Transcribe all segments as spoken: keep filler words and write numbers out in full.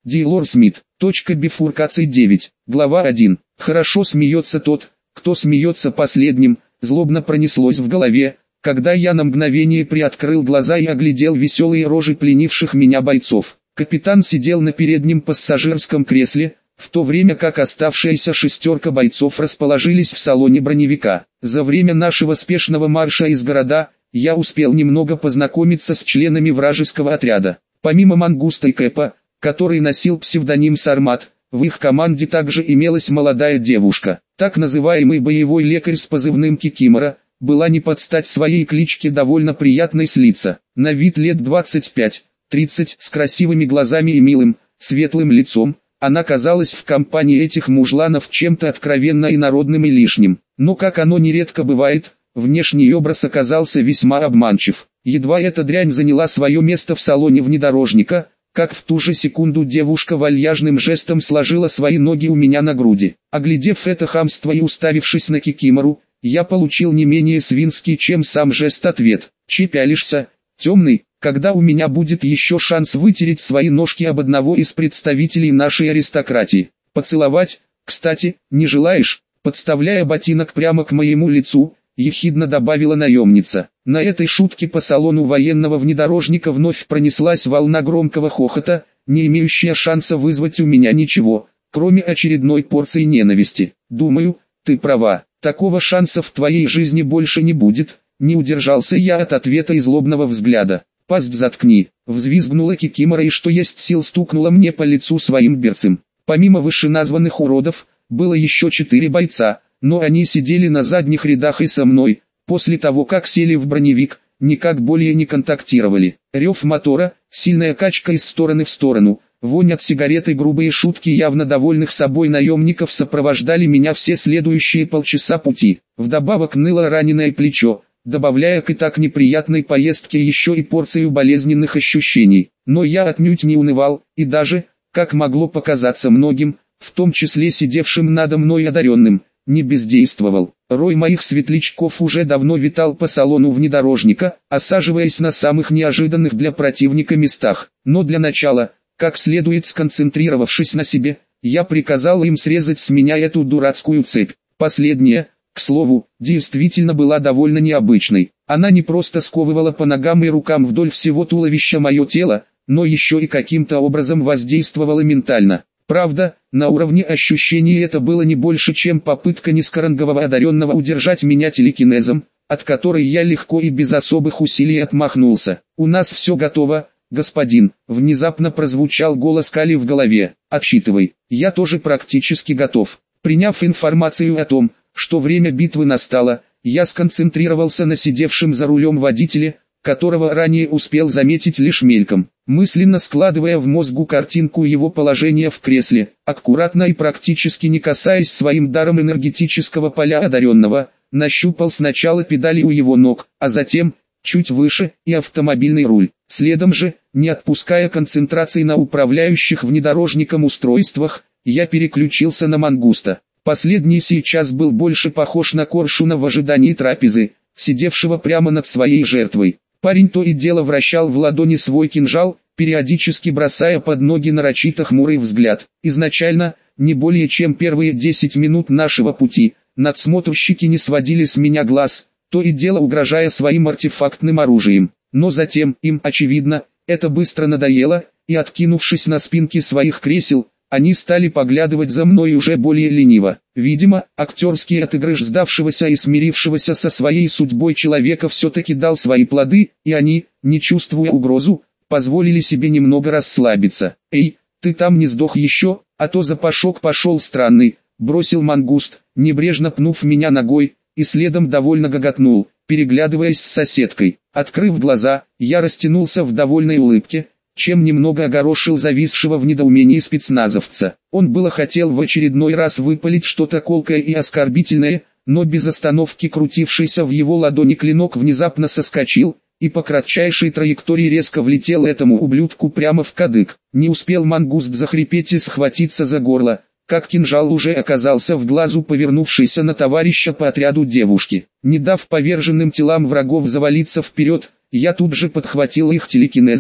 Дейлор Смит. Точка бифуркации девять. Глава один. Хорошо смеется тот, кто смеется последним, злобно пронеслось в голове, когда я на мгновение приоткрыл глаза и оглядел веселые рожи пленивших меня бойцов. Капитан сидел на переднем пассажирском кресле, в то время как оставшаяся шестерка бойцов расположились в салоне броневика. За время нашего спешного марша из города, я успел немного познакомиться с членами вражеского отряда. Помимо Мангуста и Кэпа, который носил псевдоним Сармат, в их команде также имелась молодая девушка. Так называемый боевой лекарь с позывным Кикимора, была не под стать своей кличке довольно приятной с лица. На вид лет двадцать пять тридцать, с красивыми глазами и милым, светлым лицом, она казалась в компании этих мужланов чем-то откровенно инородным и лишним. Но как оно нередко бывает, внешний образ оказался весьма обманчив. Едва эта дрянь заняла свое место в салоне внедорожника, как в ту же секунду девушка вальяжным жестом сложила свои ноги у меня на груди. Оглядев это хамство и уставившись на Кикимору, я получил не менее свинский, чем сам жест ответ. «Че пялишься, темный, когда у меня будет еще шанс вытереть свои ножки об одного из представителей нашей аристократии? Поцеловать, кстати, не желаешь?» Подставляя ботинок прямо к моему лицу, ехидно добавила наемница. На этой шутке по салону военного внедорожника вновь пронеслась волна громкого хохота, не имеющая шанса вызвать у меня ничего, кроме очередной порции ненависти. «Думаю, ты права, такого шанса в твоей жизни больше не будет», не удержался я от ответа и злобного взгляда. «Пасть заткни», взвизгнула Кикимора и что есть сил стукнула мне по лицу своим берцем. Помимо вышеназванных уродов, было еще четыре бойца, но они сидели на задних рядах и со мной, после того как сели в броневик, никак более не контактировали. Рев мотора, сильная качка из стороны в сторону, вонь от сигарет и грубые шутки явно довольных собой наемников сопровождали меня все следующие полчаса пути. Вдобавок ныло раненое плечо, добавляя к и так неприятной поездке еще и порцию болезненных ощущений. Но я отнюдь не унывал, и даже, как могло показаться многим, в том числе сидевшим надо мной одаренным, не бездействовал. Рой моих светлячков уже давно витал по салону внедорожника, осаживаясь на самых неожиданных для противника местах. Но для начала, как следует сконцентрировавшись на себе, я приказал им срезать с меня эту дурацкую цепь. Последняя, к слову, действительно была довольно необычной. Она не просто сковывала по ногам и рукам вдоль всего туловища мое тело, но еще и каким-то образом воздействовала ментально. Правда, на уровне ощущений это было не больше, чем попытка низкорангового одаренного удержать меня телекинезом, от которой я легко и без особых усилий отмахнулся. «У нас все готово, господин», внезапно прозвучал голос Кали в голове. «Отсчитывай, я тоже практически готов». Приняв информацию о том, что время битвы настало, я сконцентрировался на сидевшем за рулем водителе, которого ранее успел заметить лишь мельком, мысленно складывая в мозгу картинку его положения в кресле, аккуратно и практически не касаясь своим даром энергетического поля одаренного, нащупал сначала педали у его ног, а затем, чуть выше, и автомобильный руль. Следом же, не отпуская концентрации на управляющих внедорожником устройствах, я переключился на Мангуста. Последний сейчас был больше похож на коршуна в ожидании трапезы, сидевшего прямо над своей жертвой. Парень то и дело вращал в ладони свой кинжал, периодически бросая под ноги нарочито хмурый взгляд. Изначально, не более чем первые десять минут нашего пути, надсмотрщики не сводили с меня глаз, то и дело угрожая своим артефактным оружием. Но затем, им, очевидно, это быстро надоело, и откинувшись на спинки своих кресел, они стали поглядывать за мной уже более лениво. Видимо, актерский отыгрыш сдавшегося и смирившегося со своей судьбой человека все-таки дал свои плоды, и они, не чувствуя угрозу, позволили себе немного расслабиться. «Эй, ты там не сдох еще, а то запашок пошел странный», бросил Мангуст, небрежно пнув меня ногой, и следом довольно гоготнул, переглядываясь с соседкой. Открыв глаза, я растянулся в довольной улыбке, чем немного огорошил зависшего в недоумении спецназовца. Он было хотел в очередной раз выпалить что-то колкое и оскорбительное, но без остановки крутившийся в его ладони клинок внезапно соскочил, и по кратчайшей траектории резко влетел этому ублюдку прямо в кадык. Не успел Мангуст захрипеть и схватиться за горло, как кинжал уже оказался в глазу повернувшейся на товарища по отряду девушки. Не дав поверженным телам врагов завалиться вперед, я тут же подхватил их телекинезом,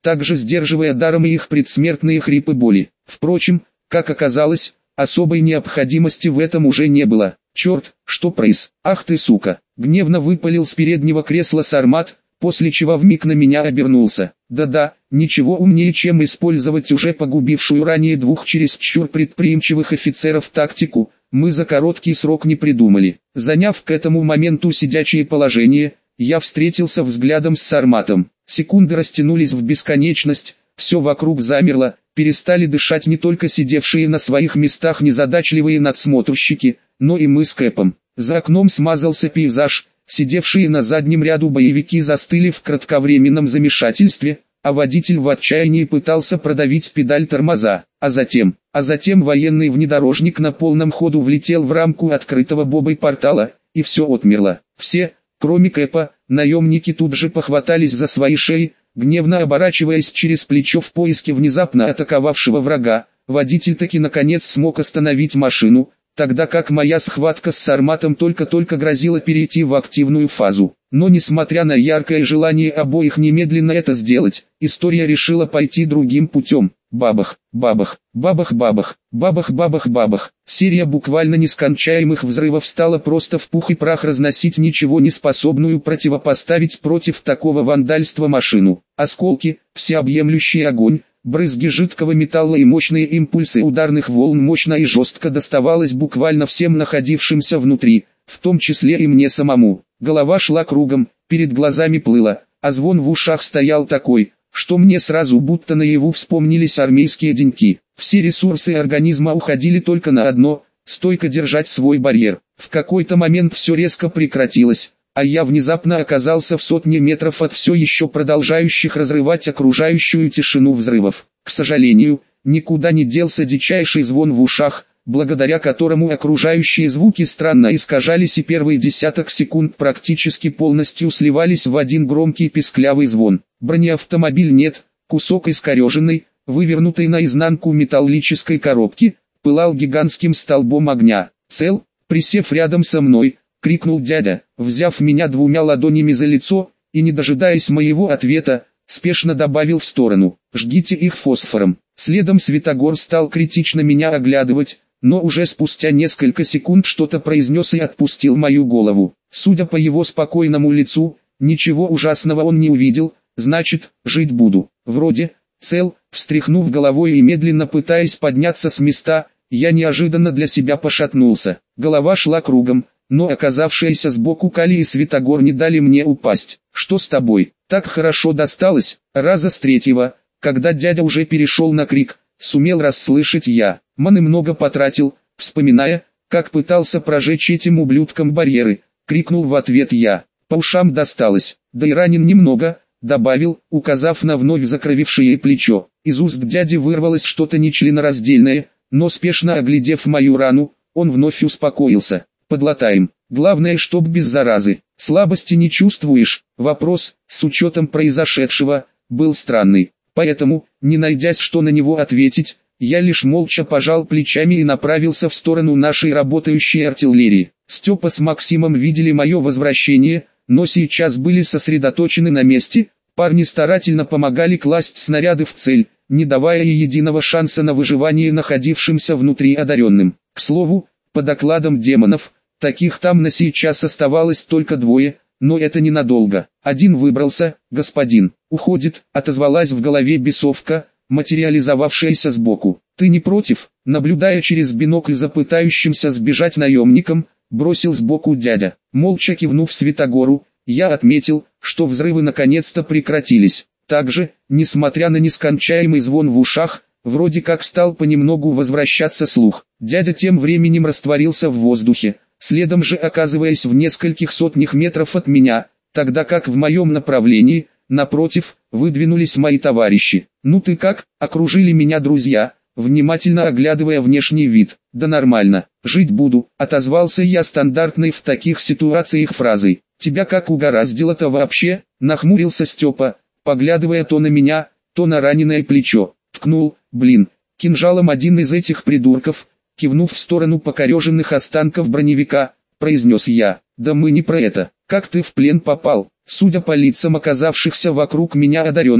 также сдерживая даром и их предсмертные хрипы боли. Впрочем, как оказалось, особой необходимости в этом уже не было. «Черт, что произ? Ах ты сука!» Гневно выпалил с переднего кресла Сармат, после чего вмиг на меня обернулся. Да-да, ничего умнее, чем использовать уже погубившую ранее двух чересчур предприимчивых офицеров тактику, мы за короткий срок не придумали. Заняв к этому моменту сидячее положение, я встретился взглядом с Сарматом. Секунды растянулись в бесконечность, все вокруг замерло, перестали дышать не только сидевшие на своих местах незадачливые надсмотрщики, но и мы с Кэпом. За окном смазался пейзаж, сидевшие на заднем ряду боевики застыли в кратковременном замешательстве, а водитель в отчаянии пытался продавить педаль тормоза. А затем, а затем военный внедорожник на полном ходу влетел в рамку открытого бобой портала, и все отмерло. Все, кроме Кэпа, наемники тут же похватались за свои шеи, гневно оборачиваясь через плечо в поиске внезапно атаковавшего врага. Водитель таки наконец смог остановить машину, тогда как моя схватка с Сарматом только-только грозила перейти в активную фазу. Но несмотря на яркое желание обоих немедленно это сделать, история решила пойти другим путем. Бабах, бабах, бабах, бабах, бабах, бабах, бабах. Серия буквально нескончаемых взрывов стала просто в пух и прах разносить ничего не способную противопоставить против такого вандальства машину. Осколки, всеобъемлющий огонь, брызги жидкого металла и мощные импульсы ударных волн мощно и жестко доставалось буквально всем находившимся внутри, в том числе и мне самому. Голова шла кругом, перед глазами плыла, а звон в ушах стоял такой, что мне сразу будто наяву вспомнились армейские деньки. Все ресурсы организма уходили только на одно – стойко держать свой барьер. В какой-то момент все резко прекратилось, а я внезапно оказался в сотне метров от все еще продолжающих разрывать окружающую тишину взрывов. К сожалению, никуда не делся дичайший звон в ушах, благодаря которому окружающие звуки странно искажались и первые десяток секунд практически полностью сливались в один громкий писклявый звон. Бронеавтомобиль нет, кусок искореженной, вывернутой наизнанку металлической коробки, пылал гигантским столбом огня. «Цел?» Присев рядом со мной, крикнул дядя, взяв меня двумя ладонями за лицо, и не дожидаясь моего ответа, спешно добавил в сторону: «Жгите их фосфором». Следом Святогор стал критично меня оглядывать, но уже спустя несколько секунд что-то произнес и отпустил мою голову. Судя по его спокойному лицу, ничего ужасного он не увидел, значит, жить буду. Вроде, цел. Встряхнув головой и медленно пытаясь подняться с места, я неожиданно для себя пошатнулся. Голова шла кругом, но оказавшиеся сбоку Кали и Святогор не дали мне упасть. «Что с тобой? Так хорошо досталось?» Раза с третьего, когда дядя уже перешел на крик, сумел расслышать я. Маны много потратил, вспоминая, как пытался прожечь этим ублюдкам барьеры, крикнул в ответ я. По ушам досталось, да и ранен немного, добавил, указав на вновь закровившее плечо. Из уст дяди вырвалось что-то нечленораздельное, но спешно оглядев мою рану, он вновь успокоился. «Подлатаем, главное, чтоб без заразы. Слабости не чувствуешь?» Вопрос, с учетом произошедшего, был странный, поэтому, не найдясь что на него ответить, я лишь молча пожал плечами и направился в сторону нашей работающей артиллерии. Степа с Максимом видели мое возвращение, но сейчас были сосредоточены на месте. Парни старательно помогали класть снаряды в цель, не давая ей единого шанса на выживание находившимся внутри одаренным. К слову, по докладам демонов, таких там на сейчас оставалось только двое, но это ненадолго. Один выбрался, господин, уходит, отозвалась в голове бесовка, материализовавшаяся сбоку. Ты не против? Наблюдая через бинокль за пытающимся сбежать наемником, бросил сбоку дядя. Молча кивнув Святогору, я отметил, что взрывы наконец-то прекратились. Также, несмотря на нескончаемый звон в ушах, вроде как стал понемногу возвращаться слух. Дядя тем временем растворился в воздухе, следом же оказываясь в нескольких сотнях метров от меня, тогда как в моем направлении, напротив, выдвинулись мои товарищи. «Ну ты как?» — окружили меня друзья, внимательно оглядывая внешний вид. «Да нормально, жить буду», — отозвался я стандартной в таких ситуациях фразой. «Тебя как угораздило-то вообще?» — нахмурился Степа, поглядывая то на меня, то на раненое плечо. Ткнул, блин, кинжалом один из этих придурков, кивнув в сторону покореженных останков броневика, произнес я. «Да мы не про это. Как ты в плен попал?» Судя по лицам оказавшихся вокруг меня одаренных,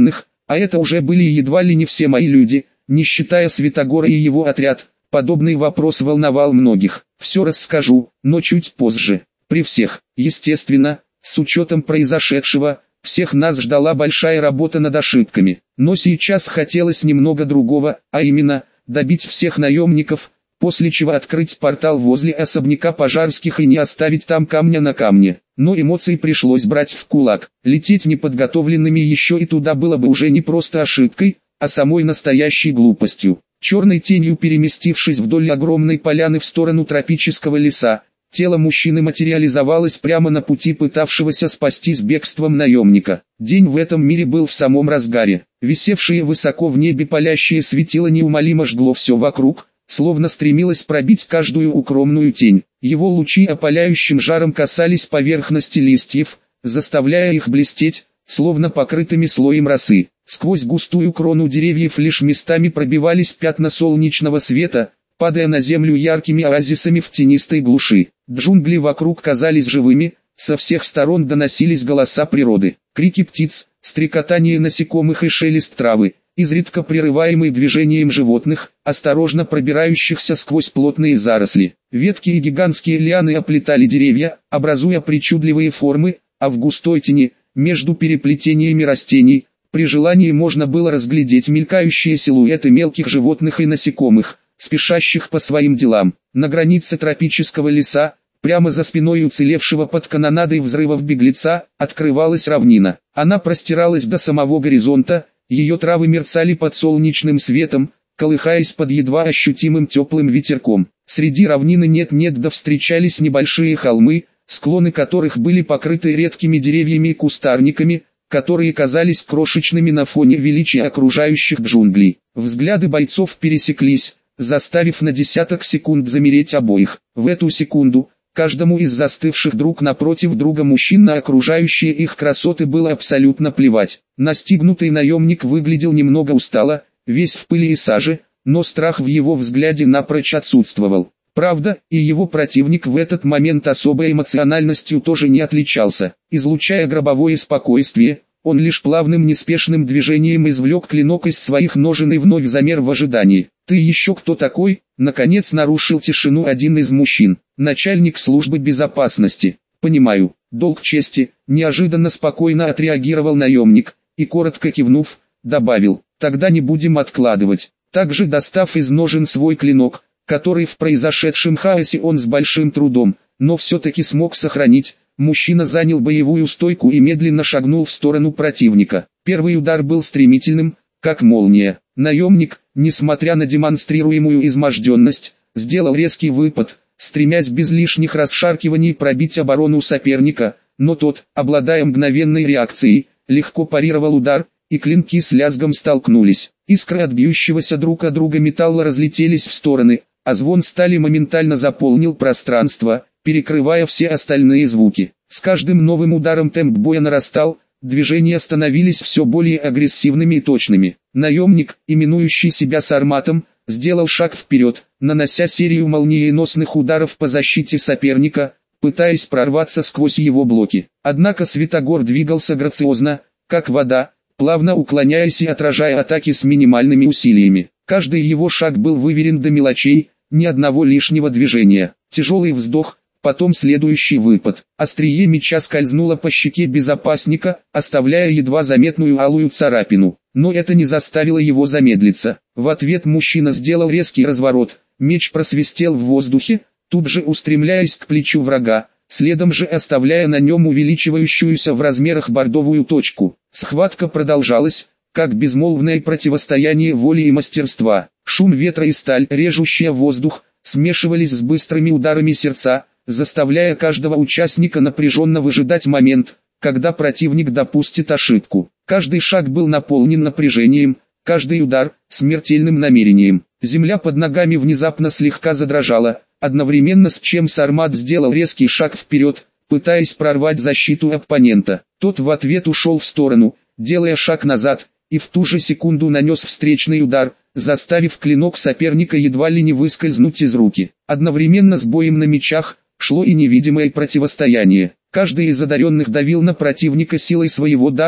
А это уже были едва ли не все мои люди, не считая Святогора и его отряд. Подобный вопрос волновал многих. Все расскажу, но чуть позже. При всех, естественно, с учетом произошедшего, всех нас ждала большая работа над ошибками. Но сейчас хотелось немного другого, а именно, добить всех наемников, после чего открыть портал возле особняка Пожарских и не оставить там камня на камне. Но эмоций пришлось брать в кулак. Лететь неподготовленными еще и туда было бы уже не просто ошибкой, а самой настоящей глупостью. Черной тенью переместившись вдоль огромной поляны в сторону тропического леса, тело мужчины материализовалось прямо на пути пытавшегося спастись бегством наемника. День в этом мире был в самом разгаре. Висевшее высоко в небе палящее светило неумолимо жгло все вокруг, словно стремилось пробить каждую укромную тень. Его лучи опаляющим жаром касались поверхности листьев, заставляя их блестеть, словно покрытыми слоем росы. Сквозь густую крону деревьев лишь местами пробивались пятна солнечного света, падая на землю яркими оазисами в тенистой глуши. Джунгли вокруг казались живыми, со всех сторон доносились голоса природы, крики птиц, стрекотание насекомых и шелест травы, изредка прерываемый движением животных, осторожно пробирающихся сквозь плотные заросли. Ветки и гигантские лианы оплетали деревья, образуя причудливые формы, а в густой тени, между переплетениями растений, при желании можно было разглядеть мелькающие силуэты мелких животных и насекомых, спешащих по своим делам. На границе тропического леса, прямо за спиной уцелевшего под канонадой взрывов беглеца, открывалась равнина. Она простиралась до самого горизонта, ее травы мерцали под солнечным светом, колыхаясь под едва ощутимым теплым ветерком. Среди равнины нет-нет да встречались небольшие холмы, склоны которых были покрыты редкими деревьями и кустарниками, которые казались крошечными на фоне величия окружающих джунглей. Взгляды бойцов пересеклись, заставив на десяток секунд замереть обоих. В эту секунду, каждому из застывших друг напротив друга мужчин на окружающие их красоты было абсолютно плевать. Настигнутый наемник выглядел немного устало, весь в пыли и саже, но страх в его взгляде напрочь отсутствовал. Правда, и его противник в этот момент особой эмоциональностью тоже не отличался. Излучая гробовое спокойствие, он лишь плавным неспешным движением извлек клинок из своих ножен и вновь замер в ожидании. «Ты еще кто такой?» — наконец нарушил тишину один из мужчин. «Начальник службы безопасности». «Понимаю, долг чести», — неожиданно спокойно отреагировал наемник, и коротко кивнув, добавил: «Тогда не будем откладывать». Также достав из ножен свой клинок, который в произошедшем хаосе он с большим трудом, но все-таки смог сохранить, мужчина занял боевую стойку и медленно шагнул в сторону противника. Первый удар был стремительным, как молния. Наемник, несмотря на демонстрируемую изможденность, сделал резкий выпад, стремясь без лишних расшаркиваний пробить оборону соперника, но тот, обладая мгновенной реакцией, легко парировал удар, и клинки с лязгом столкнулись. Искры от бьющегося друг от друга металла разлетелись в стороны, а звон стали моментально заполнил пространство, перекрывая все остальные звуки. С каждым новым ударом темп боя нарастал, движения становились все более агрессивными и точными. Наемник, именующий себя Сарматом, сделал шаг вперед, нанося серию молниеносных ударов по защите соперника, пытаясь прорваться сквозь его блоки. Однако Святогор двигался грациозно, как вода, плавно уклоняясь и отражая атаки с минимальными усилиями. Каждый его шаг был выверен до мелочей, ни одного лишнего движения. Тяжелый вздох, потом следующий выпад. Острие меча скользнуло по щеке безопасника, оставляя едва заметную алую царапину. Но это не заставило его замедлиться. В ответ мужчина сделал резкий разворот, меч просвистел в воздухе, тут же устремляясь к плечу врага, следом же оставляя на нем увеличивающуюся в размерах бордовую точку. Схватка продолжалась, как безмолвное противостояние воли и мастерства. Шум ветра и сталь, режущая воздух, смешивались с быстрыми ударами сердца, заставляя каждого участника напряженно выжидать момент, когда противник допустит ошибку. Каждый шаг был наполнен напряжением, каждый удар – смертельным намерением. Земля под ногами внезапно слегка задрожала, одновременно с чем Сармат сделал резкий шаг вперед, пытаясь прорвать защиту оппонента. Тот в ответ ушел в сторону, делая шаг назад, и в ту же секунду нанес встречный удар, заставив клинок соперника едва ли не выскользнуть из руки. Одновременно с боем на мечах шло и невидимое противостояние. Каждый из одаренных давил на противника силой своего дара,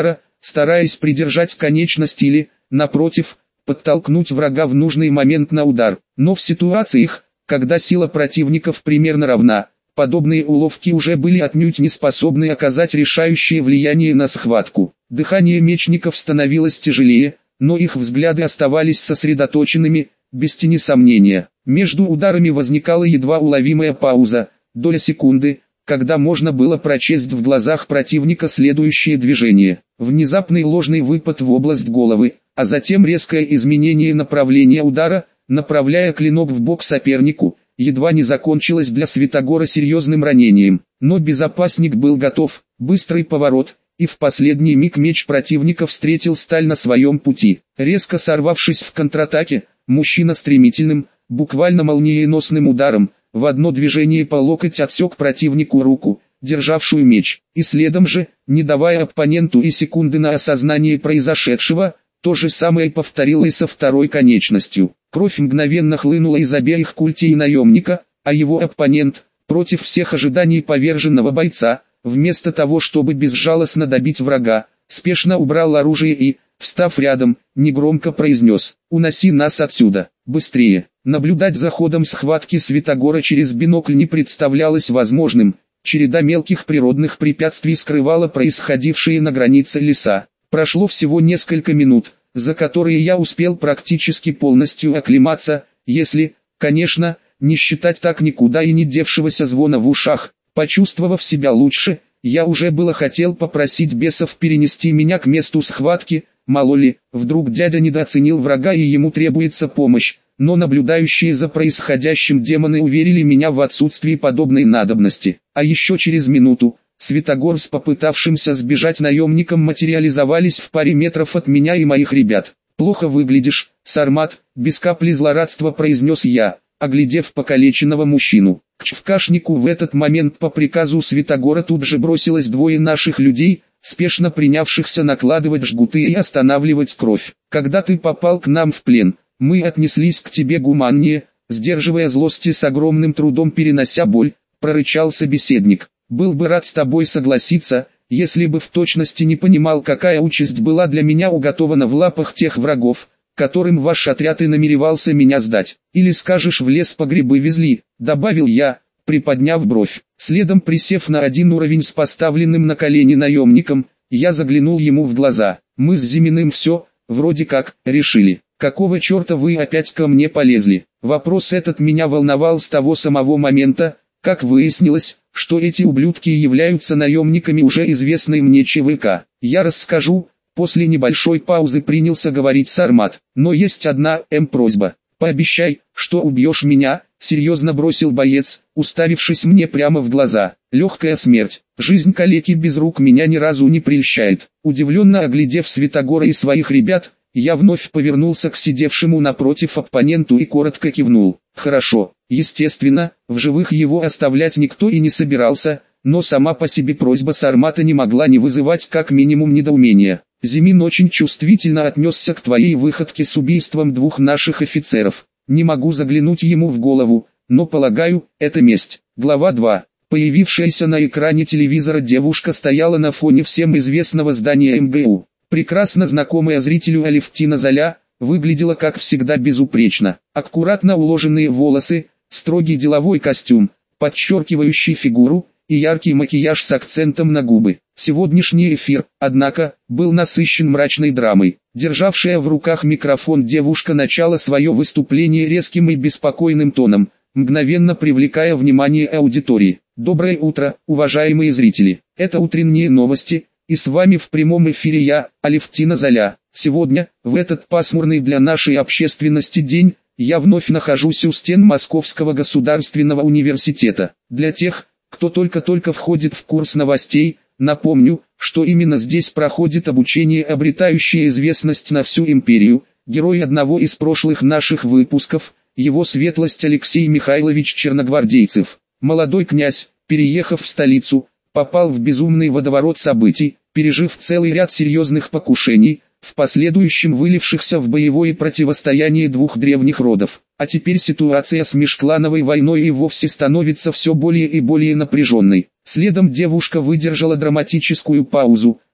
стараясь придержать конечность или, напротив, подтолкнуть врага в нужный момент на удар. Но в ситуациях, когда сила противников примерно равна, подобные уловки уже были отнюдь не способны оказать решающее влияние на схватку. Дыхание мечников становилось тяжелее, но их взгляды оставались сосредоточенными, без тени сомнения. Между ударами возникала едва уловимая пауза, доля секунды, когда можно было прочесть в глазах противника следующее движение. Внезапный ложный выпад в область головы, а затем резкое изменение направления удара, направляя клинок в бок сопернику, едва не закончилось для Святогора серьезным ранением. Но безопасник был готов, быстрый поворот, и в последний миг меч противника встретил сталь на своем пути. Резко сорвавшись в контратаке, мужчина стремительным, буквально молниеносным ударом, в одно движение по локоть отсек противнику руку, державшую меч, и следом же, не давая оппоненту и секунды на осознание произошедшего, то же самое повторил и со второй конечностью. Кровь мгновенно хлынула из обеих культей наемника, а его оппонент, против всех ожиданий поверженного бойца, вместо того чтобы безжалостно добить врага, спешно убрал оружие и, встав рядом, негромко произнес: «Уноси нас отсюда, быстрее». Наблюдать за ходом схватки Святогора через бинокль не представлялось возможным, череда мелких природных препятствий скрывала происходившее на границе леса. Прошло всего несколько минут, за которые я успел практически полностью оклематься, если, конечно, не считать так никуда и не девшегося звона в ушах. Почувствовав себя лучше, я уже было хотел попросить бесов перенести меня к месту схватки, мало ли, вдруг дядя недооценил врага и ему требуется помощь, но наблюдающие за происходящим демоны уверили меня в отсутствии подобной надобности. А еще через минуту, Святогор с попытавшимся сбежать наемником материализовались в паре метров от меня и моих ребят. «Плохо выглядишь, Сармат», — без капли злорадства произнес я, оглядев покалеченного мужчину. К чевкашнику в этот момент по приказу Святогора тут же бросилось двое наших людей, спешно принявшихся накладывать жгуты и останавливать кровь. «Когда ты попал к нам в плен, мы отнеслись к тебе гуманнее», — сдерживая злость и с огромным трудом перенося боль, прорычал собеседник. «Был бы рад с тобой согласиться, если бы в точности не понимал, какая участь была для меня уготована в лапах тех врагов, которым ваш отряд и намеревался меня сдать. Или скажешь, в лес по грибы везли», — добавил я, приподняв бровь. Следом, присев на один уровень с поставленным на колени наемником, я заглянул ему в глаза. «Мы с Зиминым все, вроде как, решили. Какого черта вы опять ко мне полезли?» Вопрос этот меня волновал с того самого момента, как выяснилось, что эти ублюдки являются наемниками уже известной мне ЧВК. «Я расскажу», — после небольшой паузы принялся говорить Сармат. «Но есть одна, эм, просьба. Пообещай, что убьешь меня», — серьезно бросил боец, уставившись мне прямо в глаза. «Легкая смерть. Жизнь калеки без рук меня ни разу не прельщает». Удивленно оглядев Святогора и своих ребят, я вновь повернулся к сидевшему напротив оппоненту и коротко кивнул. «Хорошо». Естественно, в живых его оставлять никто и не собирался, но сама по себе просьба Сармата не могла не вызывать как минимум недоумения. «Зимин очень чувствительно отнесся к твоей выходке с убийством двух наших офицеров. Не могу заглянуть ему в голову, но полагаю, это месть». Глава два. Появившаяся на экране телевизора девушка стояла на фоне всем известного здания эм гэ у. Прекрасно знакомая зрителю Алевтина Золя, выглядела как всегда безупречно. Аккуратно уложенные волосы, строгий деловой костюм, подчеркивающий фигуру, и яркий макияж с акцентом на губы. Сегодняшний эфир, однако, был насыщен мрачной драмой. Державшая в руках микрофон девушка начала свое выступление резким и беспокойным тоном, мгновенно привлекая внимание аудитории. «Доброе утро, уважаемые зрители. Это утренние новости, и с вами в прямом эфире я, Алевтина Золя. Сегодня, в этот пасмурный для нашей общественности день, я вновь нахожусь у стен Московского государственного университета. Для тех, кто только-только входит в курс новостей, напомню, что именно здесь проходит обучение, обретающее известность на всю империю, герой одного из прошлых наших выпусков, его светлость Алексей Михайлович Черногвардейцев. Молодой князь, переехав в столицу, попал в безумный водоворот событий, пережив целый ряд серьезных покушений, в последующем вылившихся в боевое противостояние двух древних родов. А теперь ситуация с межклановой войной и вовсе становится все более и более напряженной. Следом девушка выдержала драматическую паузу,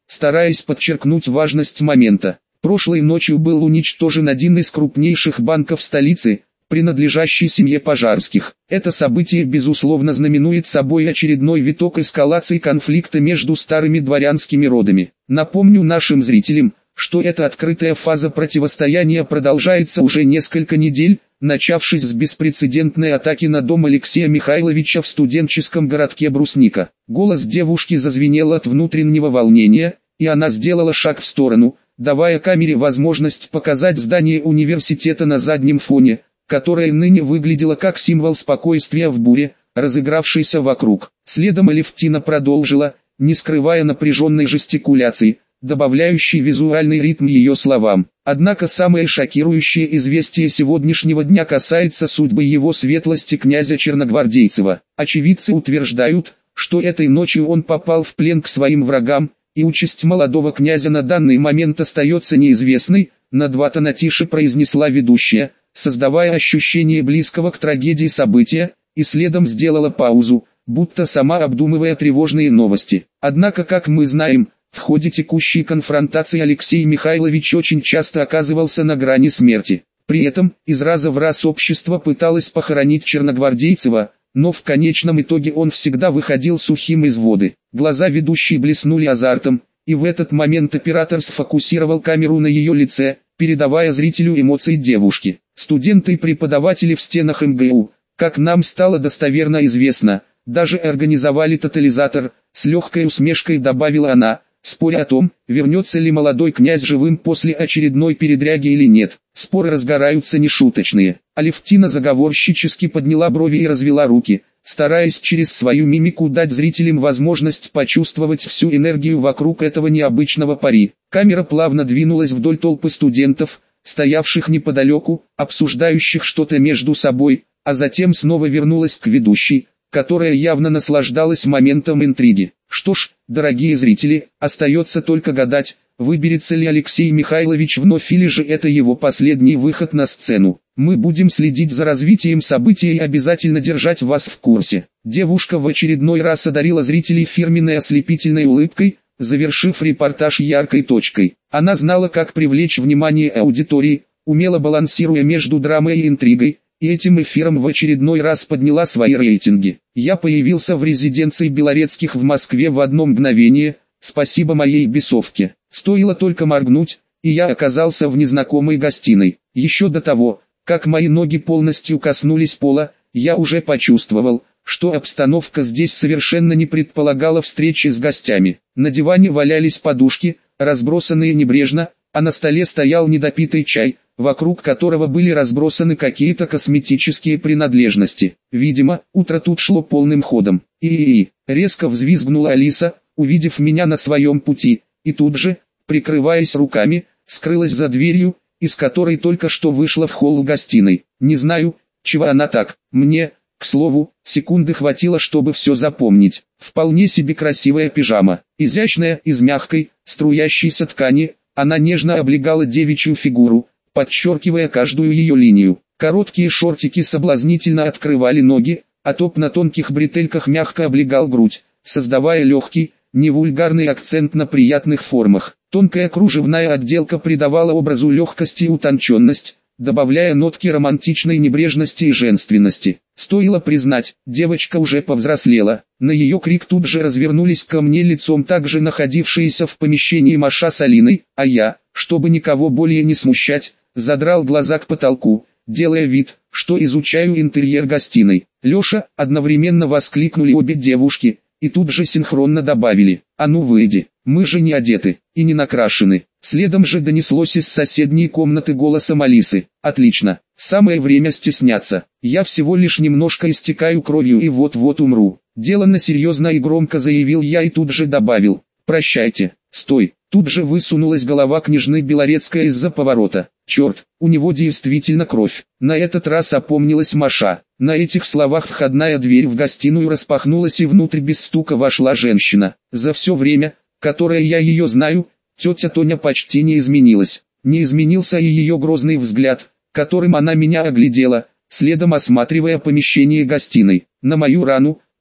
стараясь подчеркнуть важность момента. Прошлой ночью был уничтожен один из крупнейших банков столицы, принадлежащий семье Пожарских. Это событие безусловно знаменует собой очередной виток эскалации конфликта между старыми дворянскими родами. Напомню нашим зрителям, что эта открытая фаза противостояния продолжается уже несколько недель, начавшись с беспрецедентной атаки на дом Алексея Михайловича в студенческом городке Брусника. Голос девушки зазвенел от внутреннего волнения, и она сделала шаг в сторону, давая камере возможность показать здание университета на заднем фоне, которое ныне выглядело как символ спокойствия в буре, разыгравшейся вокруг. Следом Алевтина продолжила, не скрывая напряженной жестикуляции, добавляющий визуальный ритм ее словам. Однако самое шокирующее известие сегодняшнего дня касается судьбы его светлости князя Черногвардейцева. Очевидцы утверждают, что этой ночью он попал в плен к своим врагам, и участь молодого князя на данный момент остается неизвестной, на два тона тише произнесла ведущая, создавая ощущение близкого к трагедии события, и следом сделала паузу, будто сама обдумывая тревожные новости. Однако, как мы знаем, в ходе текущей конфронтации Алексей Михайлович очень часто оказывался на грани смерти. При этом, из раза в раз общество пыталось похоронить Черногвардейцева, но в конечном итоге он всегда выходил сухим из воды. Глаза ведущей блеснули азартом, и в этот момент оператор сфокусировал камеру на ее лице, передавая зрителю эмоции девушки. Студенты и преподаватели в стенах эм гэ у, как нам стало достоверно известно, даже организовали тотализатор, с легкой усмешкой добавила она, споря о том, вернется ли молодой князь живым после очередной передряги или нет. Споры разгораются нешуточные. Алевтина заговорщически подняла брови и развела руки, стараясь через свою мимику дать зрителям возможность почувствовать всю энергию вокруг этого необычного пари. Камера плавно двинулась вдоль толпы студентов, стоявших неподалеку, обсуждающих что-то между собой, а затем снова вернулась к ведущей, которая явно наслаждалась моментом интриги. Что ж, дорогие зрители, остается только гадать, выберется ли Алексей Михайлович вновь или же это его последний выход на сцену. Мы будем следить за развитием событий и обязательно держать вас в курсе. Девушка в очередной раз одарила зрителей фирменной ослепительной улыбкой, завершив репортаж яркой точкой. Она знала, как привлечь внимание аудитории, умело балансируя между драмой и интригой, и этим эфиром в очередной раз подняла свои рейтинги. Я появился в резиденции Белорецких в Москве в одно мгновение, спасибо моей бесовке. Стоило только моргнуть, и я оказался в незнакомой гостиной. Еще до того, как мои ноги полностью коснулись пола, я уже почувствовал, что обстановка здесь совершенно не предполагала встречи с гостями. На диване валялись подушки, разбросанные небрежно, а на столе стоял недопитый чай, вокруг которого были разбросаны какие-то косметические принадлежности. Видимо, утро тут шло полным ходом. И-и-и, резко взвизгнула Алиса, увидев меня на своем пути, и тут же, прикрываясь руками, скрылась за дверью, из которой только что вышла в холл гостиной. Не знаю, чего она так. Мне, к слову, секунды хватило, чтобы все запомнить. Вполне себе красивая пижама, изящная, из мягкой, струящейся ткани, она нежно облегала девичью фигуру, подчеркивая каждую ее линию. Короткие шортики соблазнительно открывали ноги, а топ на тонких бретельках мягко облегал грудь, создавая легкий, невульгарный акцент на приятных формах. Тонкая кружевная отделка придавала образу легкость и утонченность, добавляя нотки романтичной небрежности и женственности. Стоило признать, девочка уже повзрослела. На ее крик тут же развернулись ко мне лицом также находившиеся в помещении Маша с Алиной, а я, чтобы никого более не смущать, задрал глаза к потолку, делая вид, что изучаю интерьер гостиной. Леша, одновременно воскликнули обе девушки, и тут же синхронно добавили: «А ну выйди, мы же не одеты, и не накрашены». Следом же донеслось из соседней комнаты голосом Алисы: «Отлично, самое время стесняться, я всего лишь немножко истекаю кровью и вот-вот умру». Деланно серьезно и громко заявил я и тут же добавил: «Прощайте». «Стой!» Тут же высунулась голова княжны Белорецкая из-за поворота. «Черт, у него действительно кровь». На этот раз опомнилась Маша. На этих словах входная дверь в гостиную распахнулась и внутрь без стука вошла женщина. За все время, которое я ее знаю, тетя Тоня почти не изменилась. Не изменился и ее грозный взгляд, которым она меня оглядела, следом осматривая помещение гостиной. На мою рану,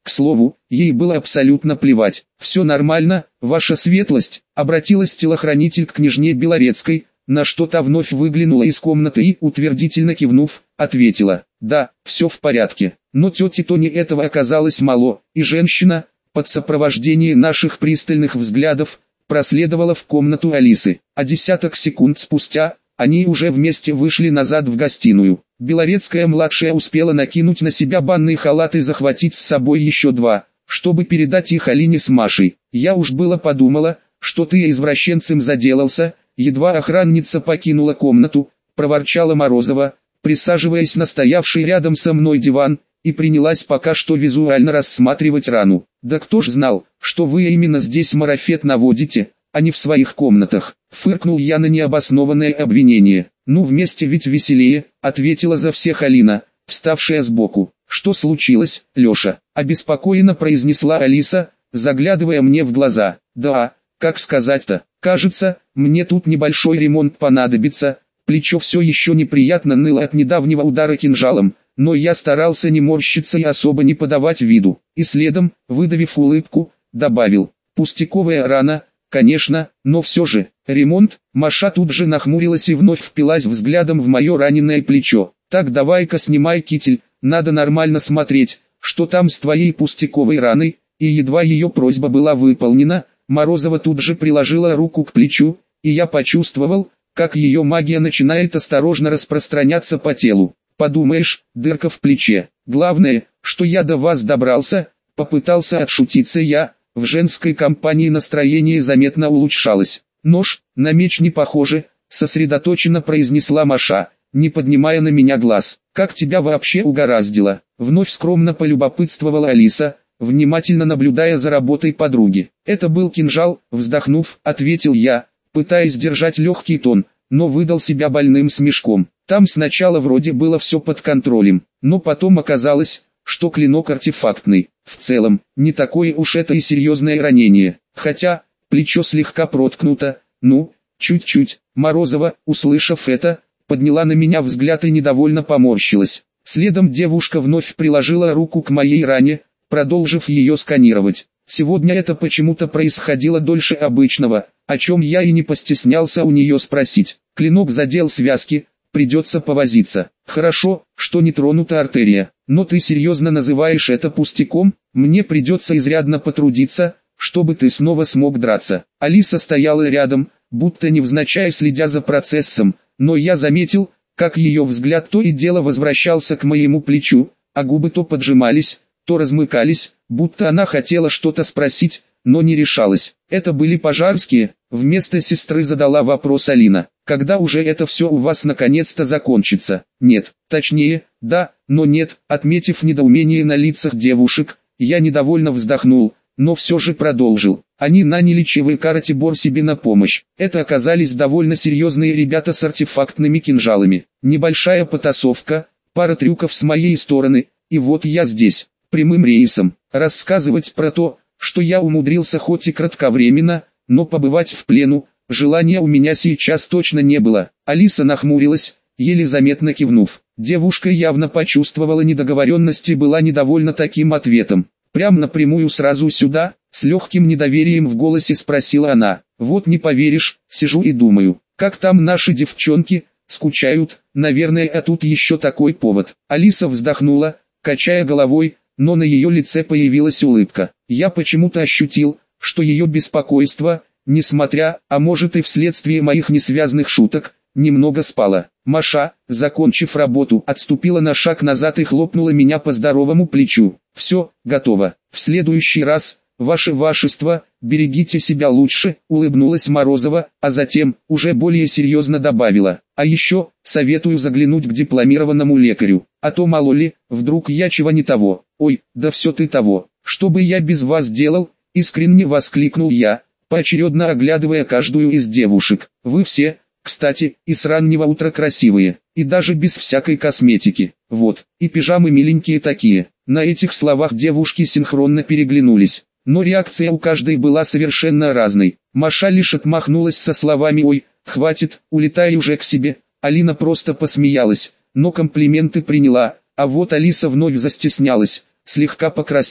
К слову, ей было абсолютно плевать. «Все нормально, ваша светлость», — обратилась телохранитель к княжне Белорецкой, на что та вновь выглянула из комнаты и, утвердительно кивнув, ответила: «Да, все в порядке». Но тете Тони этого оказалось мало, и женщина, под сопровождение наших пристальных взглядов, проследовала в комнату Алисы, а десяток секунд спустя, они уже вместе вышли назад в гостиную. Белорецкая-младшая успела накинуть на себя банный халат и захватить с собой еще два, чтобы передать их Алине с Машей. «Я уж было подумала, что ты извращенцем заделался», едва охранница покинула комнату, проворчала Морозова, присаживаясь на стоявший рядом со мной диван, и принялась пока что визуально рассматривать рану. «Да кто ж знал, что вы именно здесь марафет наводите, а не в своих комнатах?» Фыркнул я на необоснованное обвинение. «Ну вместе ведь веселее», — ответила за всех Алина, вставшая сбоку. «Что случилось, Леша?» — обеспокоенно произнесла Алиса, заглядывая мне в глаза. «Да, как сказать-то, кажется, мне тут небольшой ремонт понадобится». Плечо все еще неприятно ныло от недавнего удара кинжалом, но я старался не морщиться и особо не подавать виду. И следом, выдавив улыбку, добавил: «Пустяковая рана, конечно, но все же, ремонт». Маша тут же нахмурилась и вновь впилась взглядом в мое раненое плечо. «Так давай-ка снимай китель, надо нормально смотреть, что там с твоей пустяковой раной». И едва ее просьба была выполнена, Морозова тут же приложила руку к плечу, и я почувствовал, как ее магия начинает осторожно распространяться по телу. «Подумаешь, дырка в плече. Главное, что я до вас добрался», — попытался отшутиться я. В женской компании настроение заметно улучшалось. «Нож, на меч не похоже», — сосредоточенно произнесла Маша, не поднимая на меня глаз. «Как тебя вообще угораздило?» Вновь скромно полюбопытствовала Алиса, внимательно наблюдая за работой подруги. «Это был кинжал», — вздохнув, ответил я, пытаясь держать легкий тон, но выдал себя больным смешком. Там сначала вроде было все под контролем, но потом оказалось, что клинок артефактный. В целом, не такое уж это и серьезное ранение, хотя, плечо слегка проткнуто, ну, чуть-чуть. Морозова, услышав это, подняла на меня взгляд и недовольно поморщилась. Следом девушка вновь приложила руку к моей ране, продолжив ее сканировать. Сегодня это почему-то происходило дольше обычного, о чем я и не постеснялся у нее спросить. Клинок задел связки, придется повозиться. Хорошо, что не тронута артерия, но ты серьезно называешь это пустяком? Мне придется изрядно потрудиться, чтобы ты снова смог драться. Алиса стояла рядом, будто невзначай следя за процессом, но я заметил, как ее взгляд то и дело возвращался к моему плечу, а губы то поджимались, то размыкались, будто она хотела что-то спросить, но не решалась. «Это были пожарские?» — вместо сестры задала вопрос Алина. «Когда уже это все у вас наконец-то закончится?» «Нет, точнее, да, но нет», отметив недоумение на лицах девушек, я недовольно вздохнул, но все же продолжил. Они наняли ЧВК Ратибор себе на помощь. Это оказались довольно серьезные ребята с артефактными кинжалами. Небольшая потасовка, пара трюков с моей стороны, и вот я здесь, прямым рейсом. Рассказывать про то, что я умудрился хоть и кратковременно, но побывать в плену, желания у меня сейчас точно не было. Алиса нахмурилась, еле заметно кивнув. Девушка явно почувствовала недоговоренность и была недовольна таким ответом. «Прям напрямую сразу сюда?» — с легким недоверием в голосе спросила она. «Вот не поверишь, сижу и думаю, как там наши девчонки, скучают, наверное, а тут еще такой повод». Алиса вздохнула, качая головой, но на ее лице появилась улыбка. Я почему-то ощутил, что ее беспокойство, несмотря, а может и вследствие моих несвязных шуток, немного спало. Маша, закончив работу, отступила на шаг назад и хлопнула меня по здоровому плечу. «Все, готово. В следующий раз, ваше вашество, берегите себя лучше», улыбнулась Морозова, а затем, уже более серьезно добавила. «А еще, советую заглянуть к дипломированному лекарю, а то мало ли, вдруг я чего не того». «Ой, да все ты того. Что бы я без вас делал?» Искренне воскликнул я, поочередно оглядывая каждую из девушек. «Вы все, кстати, и с раннего утра красивые, и даже без всякой косметики. Вот, и пижамы миленькие такие». На этих словах девушки синхронно переглянулись, но реакция у каждой была совершенно разной. Маша лишь отмахнулась со словами «Ой, хватит, улетай уже к себе». Алина просто посмеялась, но комплименты приняла, а вот Алиса вновь застеснялась, слегка покраснев.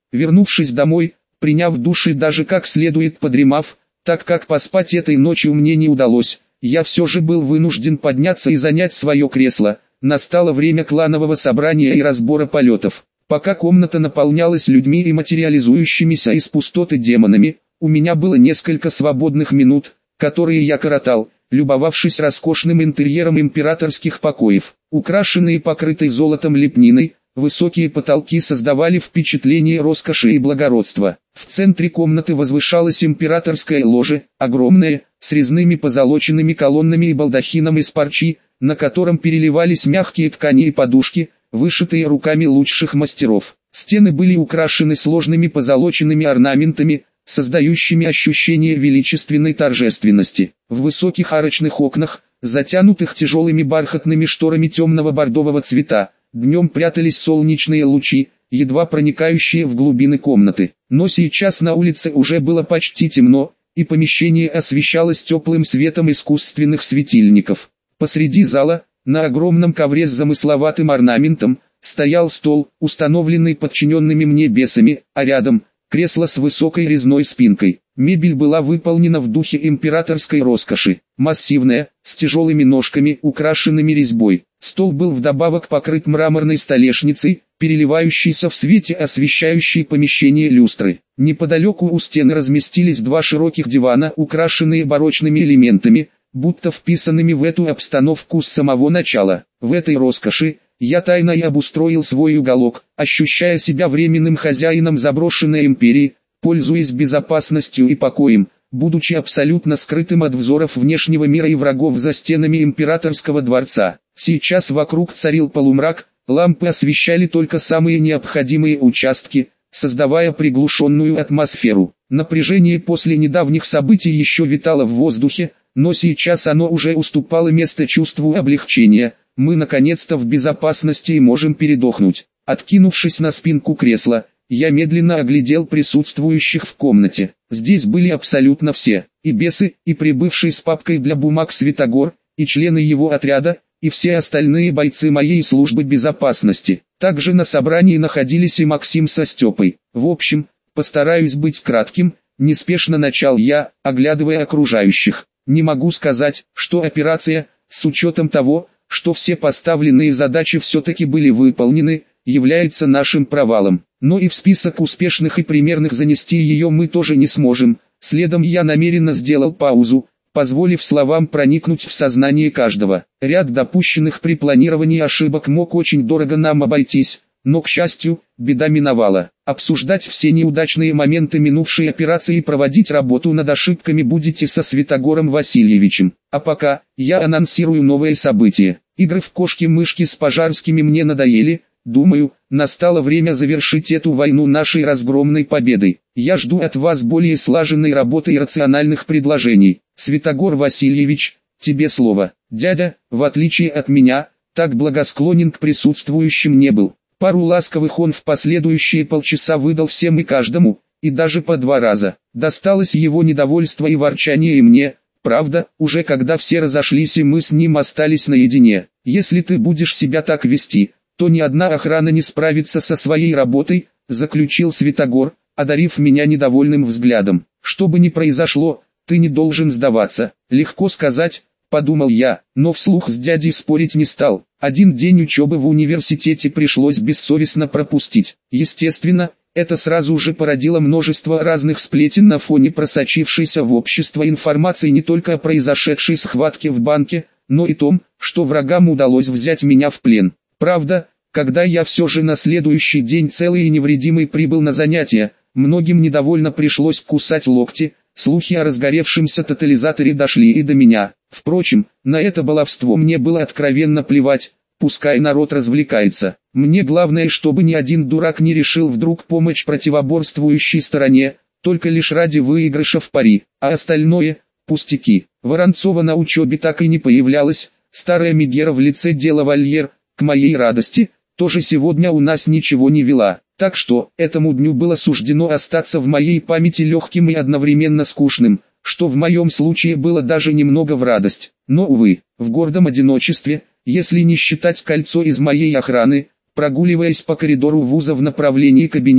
Вернувшись домой, приняв душ и даже как следует подремав, так как поспать этой ночью мне не удалось, я все же был вынужден подняться и занять свое кресло. Настало время кланового собрания и разбора полетов. Пока комната наполнялась людьми и материализующимися из пустоты демонами, у меня было несколько свободных минут, которые я коротал, любовавшись роскошным интерьером императорских покоев. Украшенные покрытой золотом лепниной, высокие потолки создавали впечатление роскоши и благородства. В центре комнаты возвышалась императорская ложа, огромная, с резными позолоченными колоннами и балдахином из парчи, на котором переливались мягкие ткани и подушки, вышитые руками лучших мастеров. Стены были украшены сложными позолоченными орнаментами, создающими ощущение величественной торжественности. В высоких арочных окнах, затянутых тяжелыми бархатными шторами темного бордового цвета, днем прятались солнечные лучи, едва проникающие в глубины комнаты. Но сейчас на улице уже было почти темно, и помещение освещалось теплым светом искусственных светильников. Посреди зала, на огромном ковре с замысловатым орнаментом, стоял стол, установленный подчиненными мне бесами, а рядом – кресло с высокой резной спинкой. Мебель была выполнена в духе императорской роскоши, массивная, с тяжелыми ножками, украшенными резьбой. Стол был вдобавок покрыт мраморной столешницей, переливающейся в свете освещающей помещение люстры. Неподалеку у стены разместились два широких дивана, украшенные барочными элементами, будто вписанными в эту обстановку с самого начала. В этой роскоши я тайно и обустроил свой уголок, ощущая себя временным хозяином заброшенной империи, пользуясь безопасностью и покоем, будучи абсолютно скрытым от взоров внешнего мира и врагов за стенами императорского дворца. Сейчас вокруг царил полумрак, лампы освещали только самые необходимые участки, создавая приглушенную атмосферу. Напряжение после недавних событий еще витало в воздухе, но сейчас оно уже уступало место чувству облегчения. Мы наконец-то в безопасности и можем передохнуть. Откинувшись на спинку кресла, я медленно оглядел присутствующих в комнате. Здесь были абсолютно все, и бесы, и прибывший с папкой для бумаг Святогор, и члены его отряда, и все остальные бойцы моей службы безопасности. Также на собрании находились и Максим со Степой. В общем, постараюсь быть кратким, неспешно начал я, оглядывая окружающих. Не могу сказать, что операция, с учетом того, что все поставленные задачи все-таки были выполнены, является нашим провалом. Но и в список успешных и примерных занести ее мы тоже не сможем. Следом я намеренно сделал паузу, позволив словам проникнуть в сознание каждого. Ряд допущенных при планировании ошибок мог очень дорого нам обойтись, но, к счастью, беда миновала. Обсуждать все неудачные моменты минувшей операции и проводить работу над ошибками будете со Святогором Васильевичем. А пока, я анонсирую новое событие. Игры в кошки-мышки с Пожарскими мне надоели. Думаю, настало время завершить эту войну нашей разгромной победой. Я жду от вас более слаженной работы и рациональных предложений. Святогор Васильевич, тебе слово. Дядя, в отличие от меня, так благосклонен к присутствующим не был. Пару ласковых он в последующие полчаса выдал всем и каждому, и даже по два раза. Досталось его недовольство и ворчание и мне, правда, уже когда все разошлись и мы с ним остались наедине. Если ты будешь себя так вести, то ни одна охрана не справится со своей работой, заключил Святогор, одарив меня недовольным взглядом. Что бы ни произошло, ты не должен сдаваться. Легко сказать, подумал я, но вслух с дядей спорить не стал. Один день учебы в университете пришлось бессовестно пропустить. Естественно, это сразу же породило множество разных сплетен на фоне просочившейся в общество информации не только о произошедшей схватке в банке, но и том, что врагам удалось взять меня в плен. Правда, когда я все же на следующий день целый и невредимый прибыл на занятия, многим недовольно пришлось кусать локти, слухи о разгоревшемся тотализаторе дошли и до меня. Впрочем, на это баловство мне было откровенно плевать, пускай народ развлекается. Мне главное, чтобы ни один дурак не решил вдруг помочь противоборствующей стороне, только лишь ради выигрыша в пари, а остальное – пустяки. Воронцова на учебе так и не появлялась, старая Мегера в лице дела Вольер, к моей радости, тоже сегодня у нас ничего не вела. Так что, этому дню было суждено остаться в моей памяти легким и одновременно скучным, что в моем случае было даже немного в радость. Но, увы, в гордом одиночестве, если не считать кольцо из моей охраны, прогуливаясь по коридору вуза в направлении кабинета,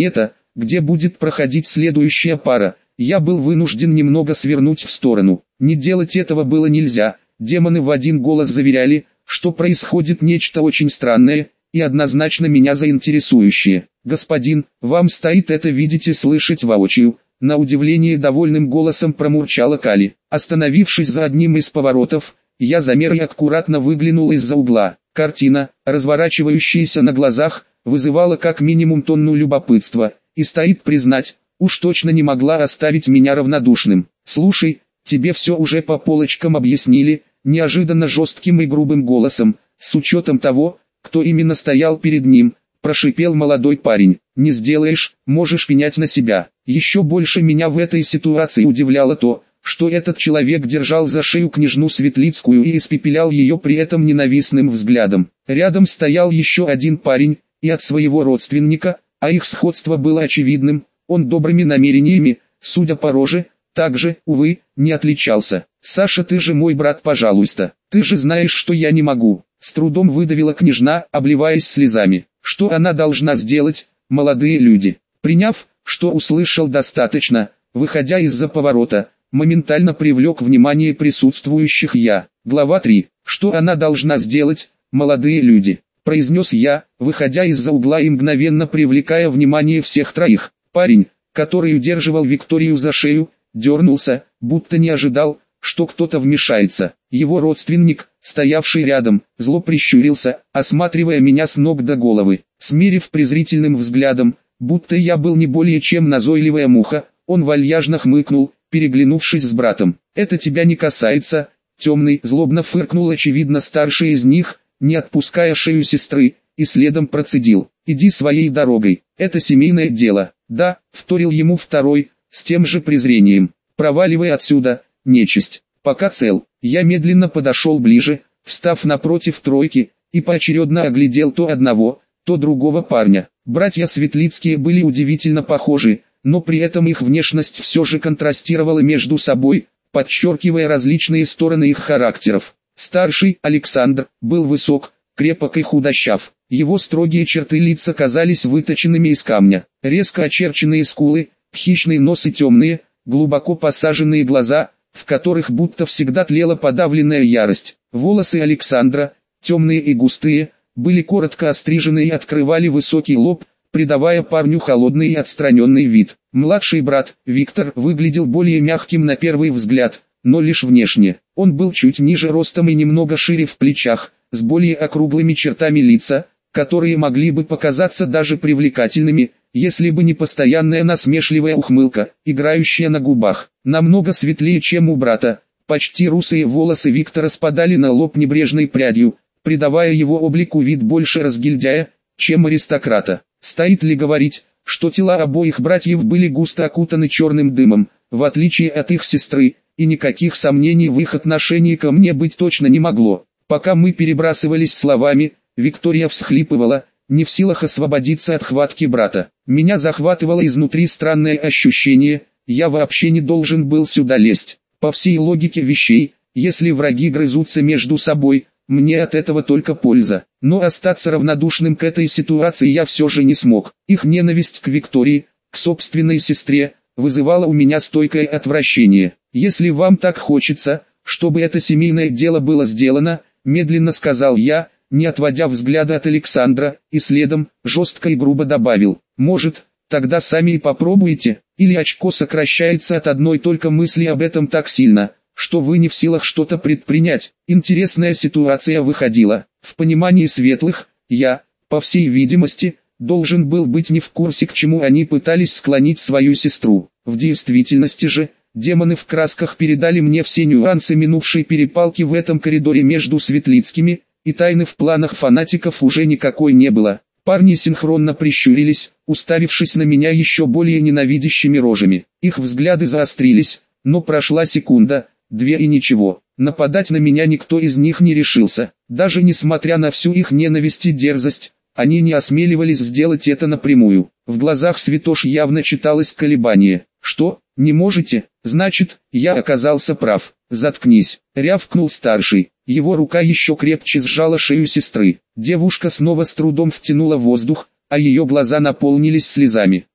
где будет проходить следующая пара. Я был вынужден немного свернуть в сторону. Не делать этого было нельзя. Демоны в один голос заверяли, что происходит нечто очень странное и однозначно меня заинтересующее. «Господин, вам стоит это видеть и слышать воочию», — на удивление довольным голосом промурчала Кали. Остановившись за одним из поворотов, я замер и аккуратно выглянул из-за угла. Картина, разворачивающаяся на глазах, вызывала как минимум тонну любопытства, и стоит признать, уж точно не могла оставить меня равнодушным. «Слушай, тебе все уже по полочкам объяснили», неожиданно жестким и грубым голосом, с учетом того, кто именно стоял перед ним, прошипел молодой парень. «Не сделаешь, можешь пенять на себя». Еще больше меня в этой ситуации удивляло то, что этот человек держал за шею княжну Светлицкую и испепелял ее при этом ненавистным взглядом. Рядом стоял еще один парень, и от своего родственника, а их сходство было очевидным, он добрыми намерениями, судя по роже, также, увы, не отличался. «Саша, ты же мой брат, пожалуйста, ты же знаешь, что я не могу», с трудом выдавила княжна, обливаясь слезами. Что она должна сделать, молодые люди? Приняв, что услышал достаточно, выходя из-за поворота, моментально привлек внимание присутствующих я. Глава три. Что она должна сделать, молодые люди? Произнес я, выходя из-за угла и мгновенно привлекая внимание всех троих. Парень, который удерживал Викторию за шею, дернулся, будто не ожидал, что кто-то вмешается. Его родственник, стоявший рядом, зло прищурился, осматривая меня с ног до головы. Смерив презрительным взглядом, будто я был не более чем назойливая муха, он вальяжно хмыкнул, переглянувшись с братом. «Это тебя не касается», — темный злобно фыркнул очевидно старший из них, не отпуская шею сестры, и следом процедил. «Иди своей дорогой, это семейное дело». «Да», — вторил ему второй, с тем же презрением. «Проваливай отсюда, нечисть». Пока цел, я медленно подошел ближе, встав напротив тройки, и поочередно оглядел то одного, то другого парня. Братья Светлицкие были удивительно похожи, но при этом их внешность все же контрастировала между собой, подчеркивая различные стороны их характеров. Старший, Александр, был высок, крепок и худощав. Его строгие черты лица казались выточенными из камня. Резко очерченные скулы, хищный нос и темные, глубоко посаженные глаза, в которых будто всегда тлела подавленная ярость. Волосы Александра, темные и густые, были коротко острижены и открывали высокий лоб, придавая парню холодный и отстраненный вид. Младший брат, Виктор, выглядел более мягким на первый взгляд, но лишь внешне. Он был чуть ниже ростом и немного шире в плечах, с более округлыми чертами лица, которые могли бы показаться даже привлекательными, если бы не постоянная насмешливая ухмылка, играющая на губах. Намного светлее, чем у брата, почти русые волосы Виктора спадали на лоб небрежной прядью, придавая его облику вид больше разгильдяя, чем аристократа. Стоит ли говорить, что тела обоих братьев были густо окутаны черным дымом, в отличие от их сестры, и никаких сомнений в их отношении ко мне быть точно не могло. Пока мы перебрасывались словами, Виктория всхлипывала, не в силах освободиться от хватки брата. Меня захватывало изнутри странное ощущение, я вообще не должен был сюда лезть. По всей логике вещей, если враги грызутся между собой, мне от этого только польза. Но остаться равнодушным к этой ситуации я все же не смог. Их ненависть к Виктории, к собственной сестре, вызывала у меня стойкое отвращение. Если вам так хочется, чтобы это семейное дело было сделано, медленно сказал я, не отводя взгляда от Александра, и следом, жестко и грубо добавил: «Может, тогда сами и попробуйте, или очко сокращается от одной только мысли об этом так сильно, что вы не в силах что-то предпринять». Интересная ситуация выходила. В понимании светлых, я, по всей видимости, должен был быть не в курсе, к чему они пытались склонить свою сестру. В действительности же, демоны в красках передали мне все нюансы минувшей перепалки в этом коридоре между Светлицкими, и тайны в планах фанатиков уже никакой не было. Парни синхронно прищурились, уставившись на меня еще более ненавидящими рожами. Их взгляды заострились, но прошла секунда, две и ничего. Нападать на меня никто из них не решился. Даже несмотря на всю их ненависть и дерзость, они не осмеливались сделать это напрямую. В глазах Святош явно читалось колебание. «Что, не можете? Значит, я оказался прав. Заткнись», — рявкнул старший. Его рука еще крепче сжала шею сестры. Девушка снова с трудом втянула воздух, а ее глаза наполнились слезами.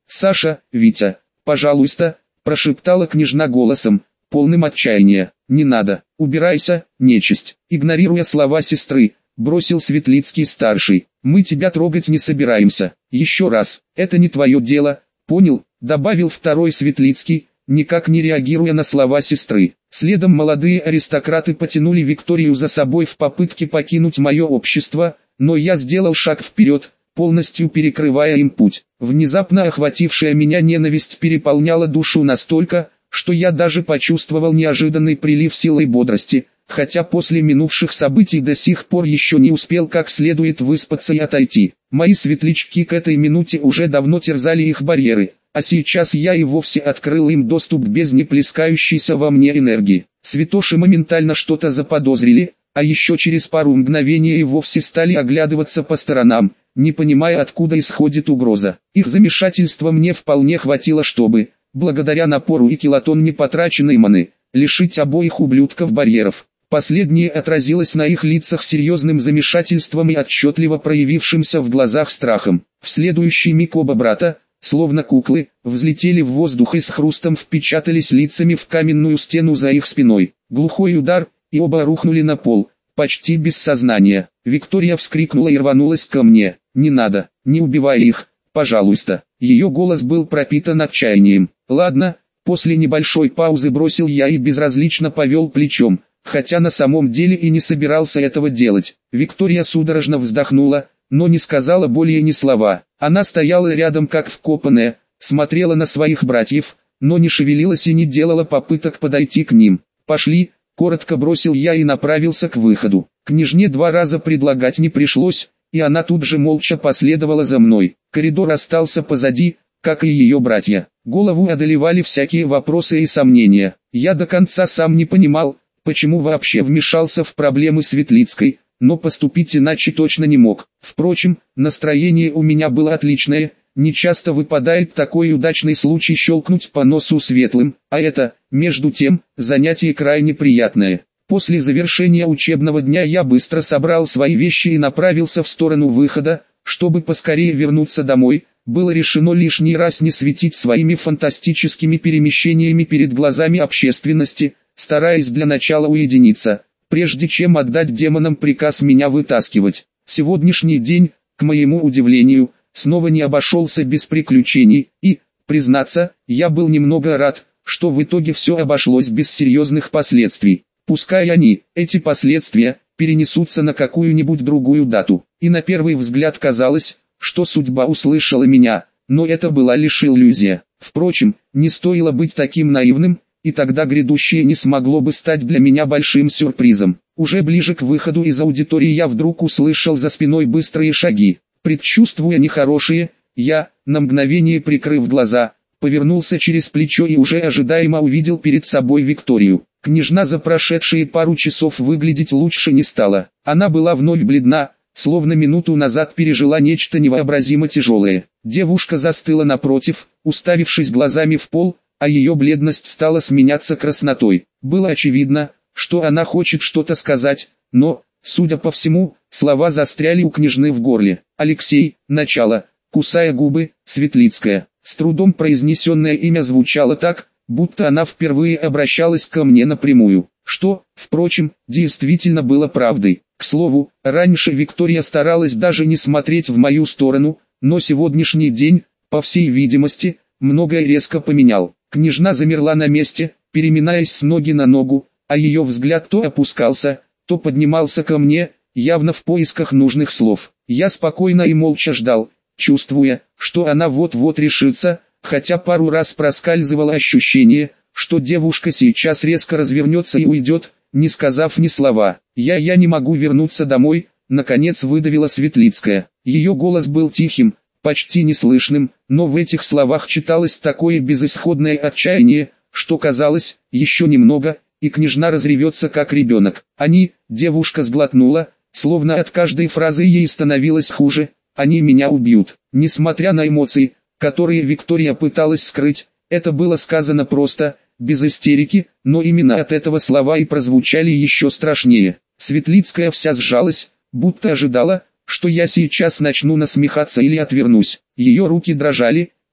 «Саша, Витя, пожалуйста», – прошептала княжна голосом, полным отчаяния. «Не надо, убирайся, нечисть». Игнорируя слова сестры, бросил Светлицкий-старший. «Мы тебя трогать не собираемся. Еще раз, это не твое дело, понял?» – добавил второй Светлицкий, никак не реагируя на слова сестры. Следом молодые аристократы потянули Викторию за собой в попытке покинуть мое общество, но я сделал шаг вперед, полностью перекрывая им путь. Внезапно охватившая меня ненависть переполняла душу настолько, что я даже почувствовал неожиданный прилив силы и бодрости, хотя после минувших событий до сих пор еще не успел как следует выспаться и отойти. Мои светлячки к этой минуте уже давно терзали их барьеры, а сейчас я и вовсе открыл им доступ без не плескающейся во мне энергии. Святоши моментально что-то заподозрили, а еще через пару мгновений и вовсе стали оглядываться по сторонам, не понимая, откуда исходит угроза. Их замешательства мне вполне хватило, чтобы, благодаря напору и килотон непотраченной маны, лишить обоих ублюдков барьеров. Последнее отразилось на их лицах серьезным замешательством и отчетливо проявившимся в глазах страхом. В следующий миг оба брата, словно куклы, взлетели в воздух и с хрустом впечатались лицами в каменную стену за их спиной. Глухой удар, и оба рухнули на пол, почти без сознания. Виктория вскрикнула и рванулась ко мне. «Не надо, не убивай их, пожалуйста». Ее голос был пропитан отчаянием. «Ладно», после небольшой паузы бросил я и безразлично повел плечом, хотя на самом деле и не собирался этого делать. Виктория судорожно вздохнула, но не сказала более ни слова. Она стояла рядом как вкопанная, смотрела на своих братьев, но не шевелилась и не делала попыток подойти к ним. «Пошли», — коротко бросил я и направился к выходу. Княжне два раза предлагать не пришлось, и она тут же молча последовала за мной. Коридор остался позади, как и ее братья. Голову одолевали всякие вопросы и сомнения. Я до конца сам не понимал, почему вообще вмешался в проблемы Светлицкой, но поступить иначе точно не мог. Впрочем, настроение у меня было отличное, не часто выпадает такой удачный случай щелкнуть по носу светлым, а это, между тем, занятие крайне приятное. После завершения учебного дня я быстро собрал свои вещи и направился в сторону выхода, чтобы поскорее вернуться домой. Было решено лишний раз не светить своими фантастическими перемещениями перед глазами общественности, стараясь для начала уединиться, прежде чем отдать демонам приказ меня вытаскивать. Сегодняшний день, к моему удивлению, снова не обошелся без приключений, и, признаться, я был немного рад, что в итоге все обошлось без серьезных последствий. Пускай они, эти последствия, перенесутся на какую-нибудь другую дату. И на первый взгляд казалось, что судьба услышала меня, но это была лишь иллюзия. Впрочем, не стоило быть таким наивным, и тогда грядущее не смогло бы стать для меня большим сюрпризом. Уже ближе к выходу из аудитории я вдруг услышал за спиной быстрые шаги. Предчувствуя нехорошее, я, на мгновение прикрыв глаза, повернулся через плечо и уже ожидаемо увидел перед собой Викторию. Княжна за прошедшие пару часов выглядеть лучше не стала. Она была вновь бледна, словно минуту назад пережила нечто невообразимо тяжелое. Девушка застыла напротив, уставившись глазами в пол, а ее бледность стала сменяться краснотой. Было очевидно, что она хочет что-то сказать, но, судя по всему, слова застряли у княжны в горле. «Алексей», начало, кусая губы, Светлицкая. С трудом произнесенное имя звучало так, будто она впервые обращалась ко мне напрямую, что, впрочем, действительно было правдой. К слову, раньше Виктория старалась даже не смотреть в мою сторону, но сегодняшний день, по всей видимости, многое резко поменял. Княжна замерла на месте, переминаясь с ноги на ногу, а ее взгляд то опускался, то поднимался ко мне, явно в поисках нужных слов. Я спокойно и молча ждал, чувствуя, что она вот-вот решится, хотя пару раз проскальзывало ощущение, что девушка сейчас резко развернется и уйдет, не сказав ни слова. «Я я не могу вернуться домой», — наконец выдавила Светлицкая. Ее голос был тихим, почти неслышным, но в этих словах читалось такое безысходное отчаяние, что казалось, еще немного, и княжна разревется как ребенок. «Они», — девушка сглотнула, словно от каждой фразы ей становилось хуже, «они меня убьют». Несмотря на эмоции, которые Виктория пыталась скрыть, это было сказано просто, без истерики, но именно от этого слова и прозвучали еще страшнее. Светлицкая вся сжалась, будто ожидала, что я сейчас начну насмехаться или отвернусь. Ее руки дрожали,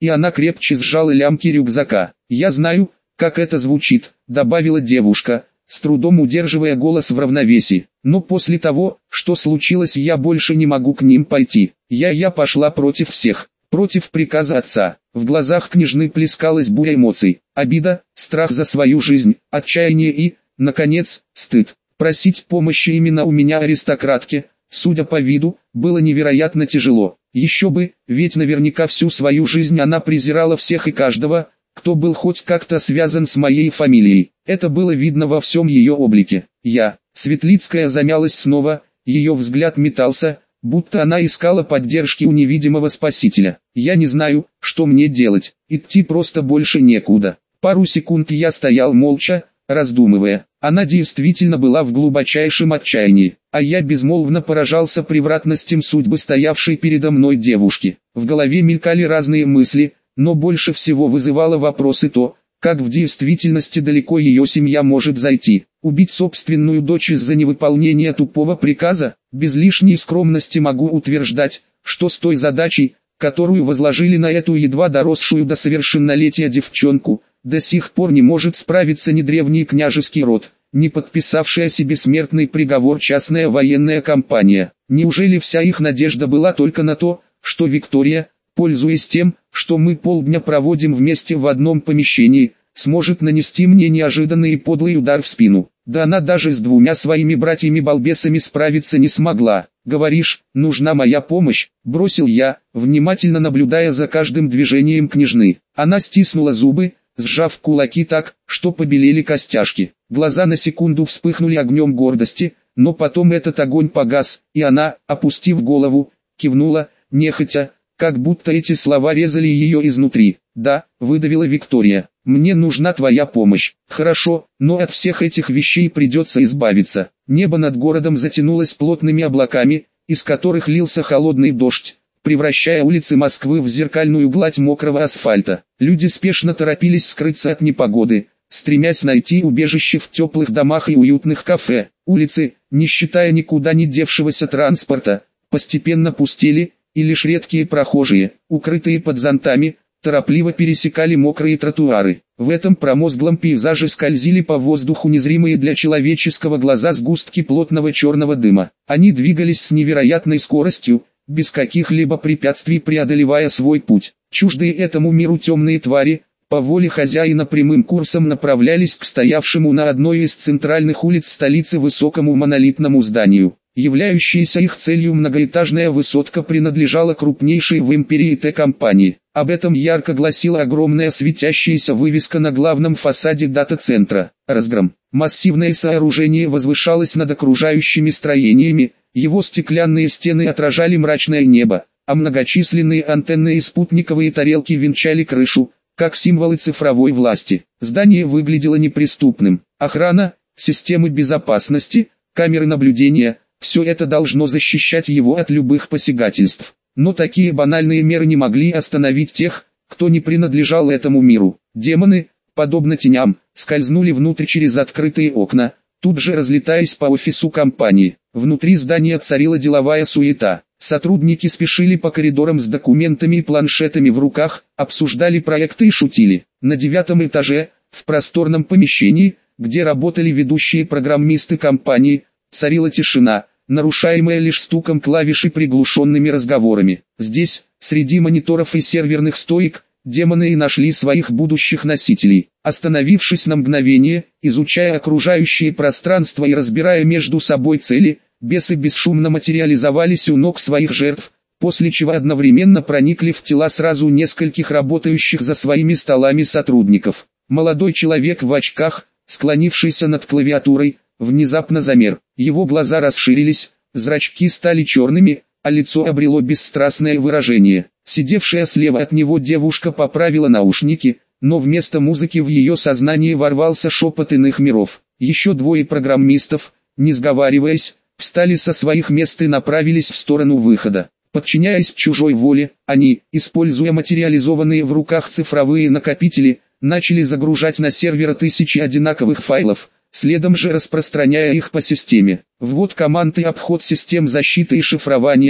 и она крепче сжала лямки рюкзака. «Я знаю, как это звучит», — добавила девушка, с трудом удерживая голос в равновесии. «Но после того, что случилось, я больше не могу к ним пойти. Я я пошла против всех, против приказа отца». В глазах княжны плескалась буря эмоций: обида, страх за свою жизнь, отчаяние и, наконец, стыд. Просить помощи именно у меня, аристократки, судя по виду, было невероятно тяжело. Еще бы, ведь наверняка всю свою жизнь она презирала всех и каждого, кто был хоть как-то связан с моей фамилией. Это было видно во всем ее облике. Я, Светлицкая, замялась снова, ее взгляд метался, будто она искала поддержки у невидимого спасителя. «Я не знаю, что мне делать, идти просто больше некуда». Пару секунд я стоял молча, раздумывая. Она действительно была в глубочайшем отчаянии, а я безмолвно поражался превратностям судьбы стоявшей передо мной девушки. В голове мелькали разные мысли, но больше всего вызывало вопросы то, как в действительности далеко ее семья может зайти. Убить собственную дочь из-за невыполнения тупого приказа? Без лишней скромности могу утверждать, что с той задачей, которую возложили на эту едва доросшую до совершеннолетия девчонку, до сих пор не может справиться ни древний княжеский род, ни подписавшая себе смертный приговор частная военная компания. Неужели вся их надежда была только на то, что Виктория, пользуясь тем, что мы полдня проводим вместе в одном помещении, сможет нанести мне неожиданный и подлый удар в спину? Да она даже с двумя своими братьями-балбесами справиться не смогла. «Говоришь, нужна моя помощь?» – бросил я, внимательно наблюдая за каждым движением княжны. Она стиснула зубы, сжав кулаки так, что побелели костяшки. Глаза на секунду вспыхнули огнем гордости, но потом этот огонь погас, и она, опустив голову, кивнула, нехотя, как будто эти слова резали ее изнутри. «Да», — выдавила Виктория, — «мне нужна твоя помощь». «Хорошо, но от всех этих вещей придется избавиться». Небо над городом затянулось плотными облаками, из которых лился холодный дождь, превращая улицы Москвы в зеркальную гладь мокрого асфальта. Люди спешно торопились скрыться от непогоды, стремясь найти убежище в теплых домах и уютных кафе. Улицы, не считая никуда не девшегося транспорта, постепенно пустели, и лишь редкие прохожие, укрытые под зонтами, торопливо пересекали мокрые тротуары. В этом промозглом пейзаже скользили по воздуху незримые для человеческого глаза сгустки плотного черного дыма. Они двигались с невероятной скоростью, без каких-либо препятствий преодолевая свой путь. Чуждые этому миру темные твари, по воле хозяина прямым курсом направлялись к стоявшему на одной из центральных улиц столицы высокому монолитному зданию. Являющаяся их целью многоэтажная высотка принадлежала крупнейшей в империи Т-компании. Об этом ярко гласила огромная светящаяся вывеска на главном фасаде дата-центра. Разгром. Массивное сооружение возвышалось над окружающими строениями, его стеклянные стены отражали мрачное небо, а многочисленные антенны и спутниковые тарелки венчали крышу, как символы цифровой власти. Здание выглядело неприступным. Охрана, системы безопасности, камеры наблюдения – все это должно защищать его от любых посягательств. Но такие банальные меры не могли остановить тех, кто не принадлежал этому миру. Демоны, подобно теням, скользнули внутрь через открытые окна, тут же разлетаясь по офису компании. Внутри здания царила деловая суета. Сотрудники спешили по коридорам с документами и планшетами в руках, обсуждали проекты и шутили. На девятом этаже, в просторном помещении, где работали ведущие программисты компании, царила тишина, нарушаемая лишь стуком клавиш и приглушенными разговорами. Здесь, среди мониторов и серверных стоек, демоны и нашли своих будущих носителей. Остановившись на мгновение, изучая окружающее пространство и разбирая между собой цели, бесы бесшумно материализовались у ног своих жертв, после чего одновременно проникли в тела сразу нескольких работающих за своими столами сотрудников. Молодой человек в очках, склонившийся над клавиатурой, внезапно замер. Его глаза расширились, зрачки стали черными, а лицо обрело бесстрастное выражение. Сидевшая слева от него девушка поправила наушники, но вместо музыки в ее сознание ворвался шепот иных миров. Еще двое программистов, не сговариваясь, встали со своих мест и направились в сторону выхода. Подчиняясь чужой воле, они, используя материализованные в руках цифровые накопители, начали загружать на сервер тысячи одинаковых файлов, следом же распространяя их по системе. Ввод команд и обход систем защиты и шифрования,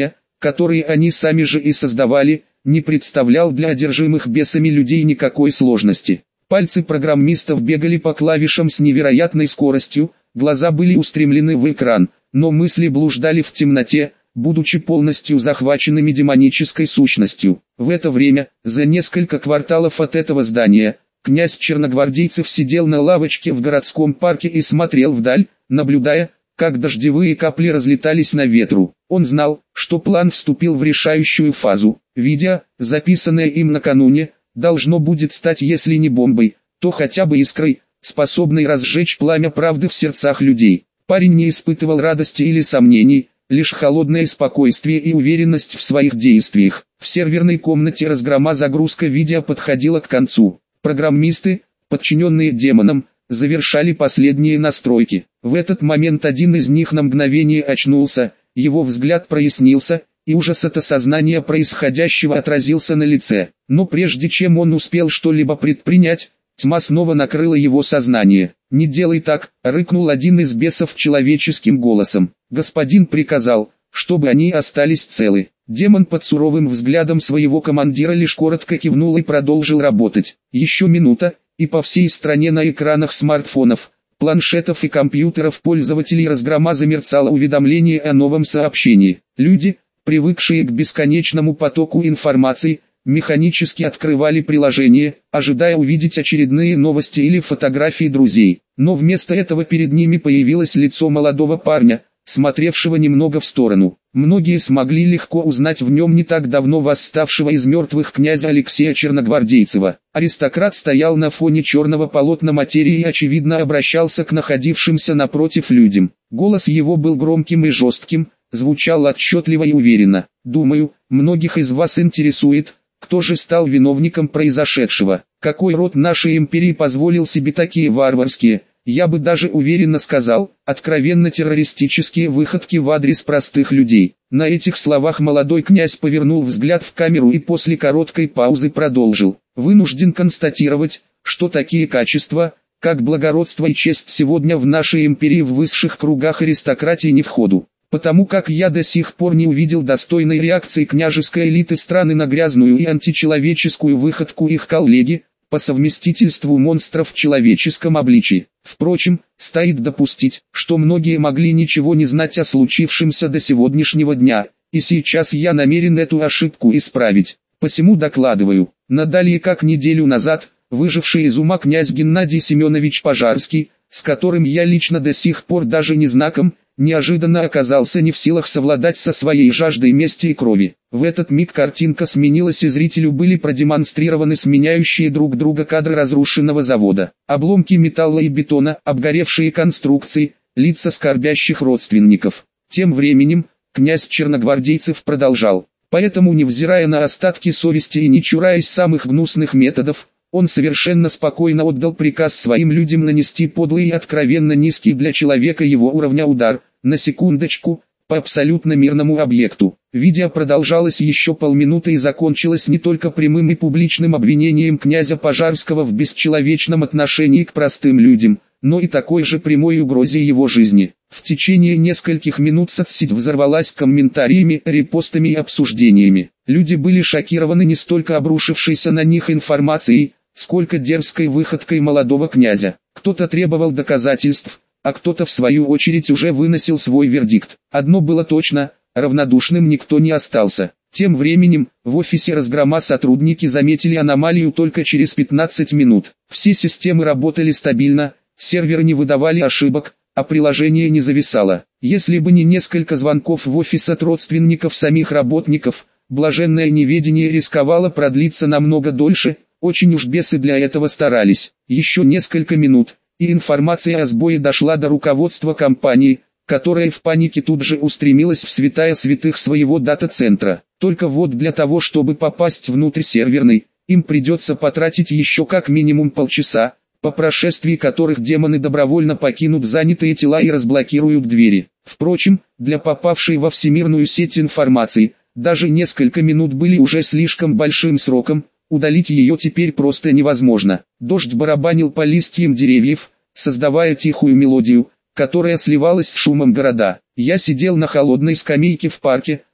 которые они сами же и создавали, не представлял для одержимых бесами людей никакой сложности. Пальцы программистов бегали по клавишам с невероятной скоростью, глаза были устремлены в экран, но мысли блуждали в темноте, будучи полностью захваченными демонической сущностью. В это время, за несколько кварталов от этого здания, князь Черногвардейцев сидел на лавочке в городском парке и смотрел вдаль, наблюдая, как дождевые капли разлетались на ветру. Он знал, что план вступил в решающую фазу. Видео, записанное им накануне, должно будет стать если не бомбой, то хотя бы искрой, способной разжечь пламя правды в сердцах людей. Парень не испытывал радости или сомнений, лишь холодное спокойствие и уверенность в своих действиях. В серверной комнате разгрома загрузка видео подходила к концу. Программисты, подчиненные демонам, завершали последние настройки. В этот момент один из них на мгновение очнулся, его взгляд прояснился, и ужас от осознания происходящего отразился на лице. Но прежде чем он успел что-либо предпринять, тьма снова накрыла его сознание. «Не делай так», — рыкнул один из бесов человеческим голосом. «Господин приказал, чтобы они остались целы». Демон под суровым взглядом своего командира лишь коротко кивнул и продолжил работать. Еще минута, и по всей стране на экранах смартфонов, планшетов и компьютеров пользователей разгрома замерцало уведомление о новом сообщении. Люди, привыкшие к бесконечному потоку информации, механически открывали приложение, ожидая увидеть очередные новости или фотографии друзей. Но вместо этого перед ними появилось лицо молодого парня, смотревшего немного в сторону. Многие смогли легко узнать в нем не так давно восставшего из мертвых князя Алексея Черногвардейцева. Аристократ стоял на фоне черного полотна материи и очевидно обращался к находившимся напротив людям. Голос его был громким и жестким, звучал отчетливо и уверенно. «Думаю, многих из вас интересует, кто же стал виновником произошедшего. Какой род нашей империи позволил себе такие варварские, я бы даже уверенно сказал, откровенно террористические выходки в адрес простых людей». На этих словах молодой князь повернул взгляд в камеру и после короткой паузы продолжил. «Вынужден констатировать, что такие качества, как благородство и честь сегодня в нашей империи в высших кругах аристократии не в ходу. Потому как я до сих пор не увидел достойной реакции княжеской элиты страны на грязную и античеловеческую выходку их коллеги, по совместительству монстров в человеческом обличии. Впрочем, стоит допустить, что многие могли ничего не знать о случившемся до сегодняшнего дня, и сейчас я намерен эту ошибку исправить. Посему докладываю, надалее как неделю назад, выживший из ума князь Геннадий Семенович Пожарский, с которым я лично до сих пор даже не знаком, неожиданно оказался не в силах совладать со своей жаждой мести и крови. В этот миг картинка сменилась и зрителю были продемонстрированы сменяющие друг друга кадры разрушенного завода. Обломки металла и бетона, обгоревшие конструкции, лица скорбящих родственников. Тем временем, князь Черногвардейцев продолжал. Поэтому, невзирая на остатки совести и не чураясь самых гнусных методов, он совершенно спокойно отдал приказ своим людям нанести подлый и откровенно низкий для человека его уровня удар, на секундочку, по абсолютно мирному объекту. Видео продолжалось еще полминуты и закончилось не только прямым и публичным обвинением князя Пожарского в бесчеловечном отношении к простым людям, но и такой же прямой угрозе его жизни. В течение нескольких минут соцсеть взорвалась комментариями, репостами и обсуждениями. Люди были шокированы не столько обрушившейся на них информацией, сколько дерзкой выходкой молодого князя. Кто-то требовал доказательств, а кто-то в свою очередь уже выносил свой вердикт. Одно было точно, равнодушным никто не остался. Тем временем, в офисе разгрома сотрудники заметили аномалию только через пятнадцать минут. Все системы работали стабильно, серверы не выдавали ошибок, а приложение не зависало. Если бы не несколько звонков в офис от родственников самих работников, блаженное неведение рисковало продлиться намного дольше, очень уж бесы для этого старались. Еще несколько минут, и информация о сбое дошла до руководства компании, которая в панике тут же устремилась в святая святых своего дата-центра. Только вот для того, чтобы попасть внутрь серверной, им придется потратить еще как минимум полчаса, по прошествии которых демоны добровольно покинут занятые тела и разблокируют двери. Впрочем, для попавшей во всемирную сеть информации, даже несколько минут были уже слишком большим сроком, удалить ее теперь просто невозможно. Дождь барабанил по листьям деревьев, создавая тихую мелодию, которая сливалась с шумом города. Я сидел на холодной скамейке в парке,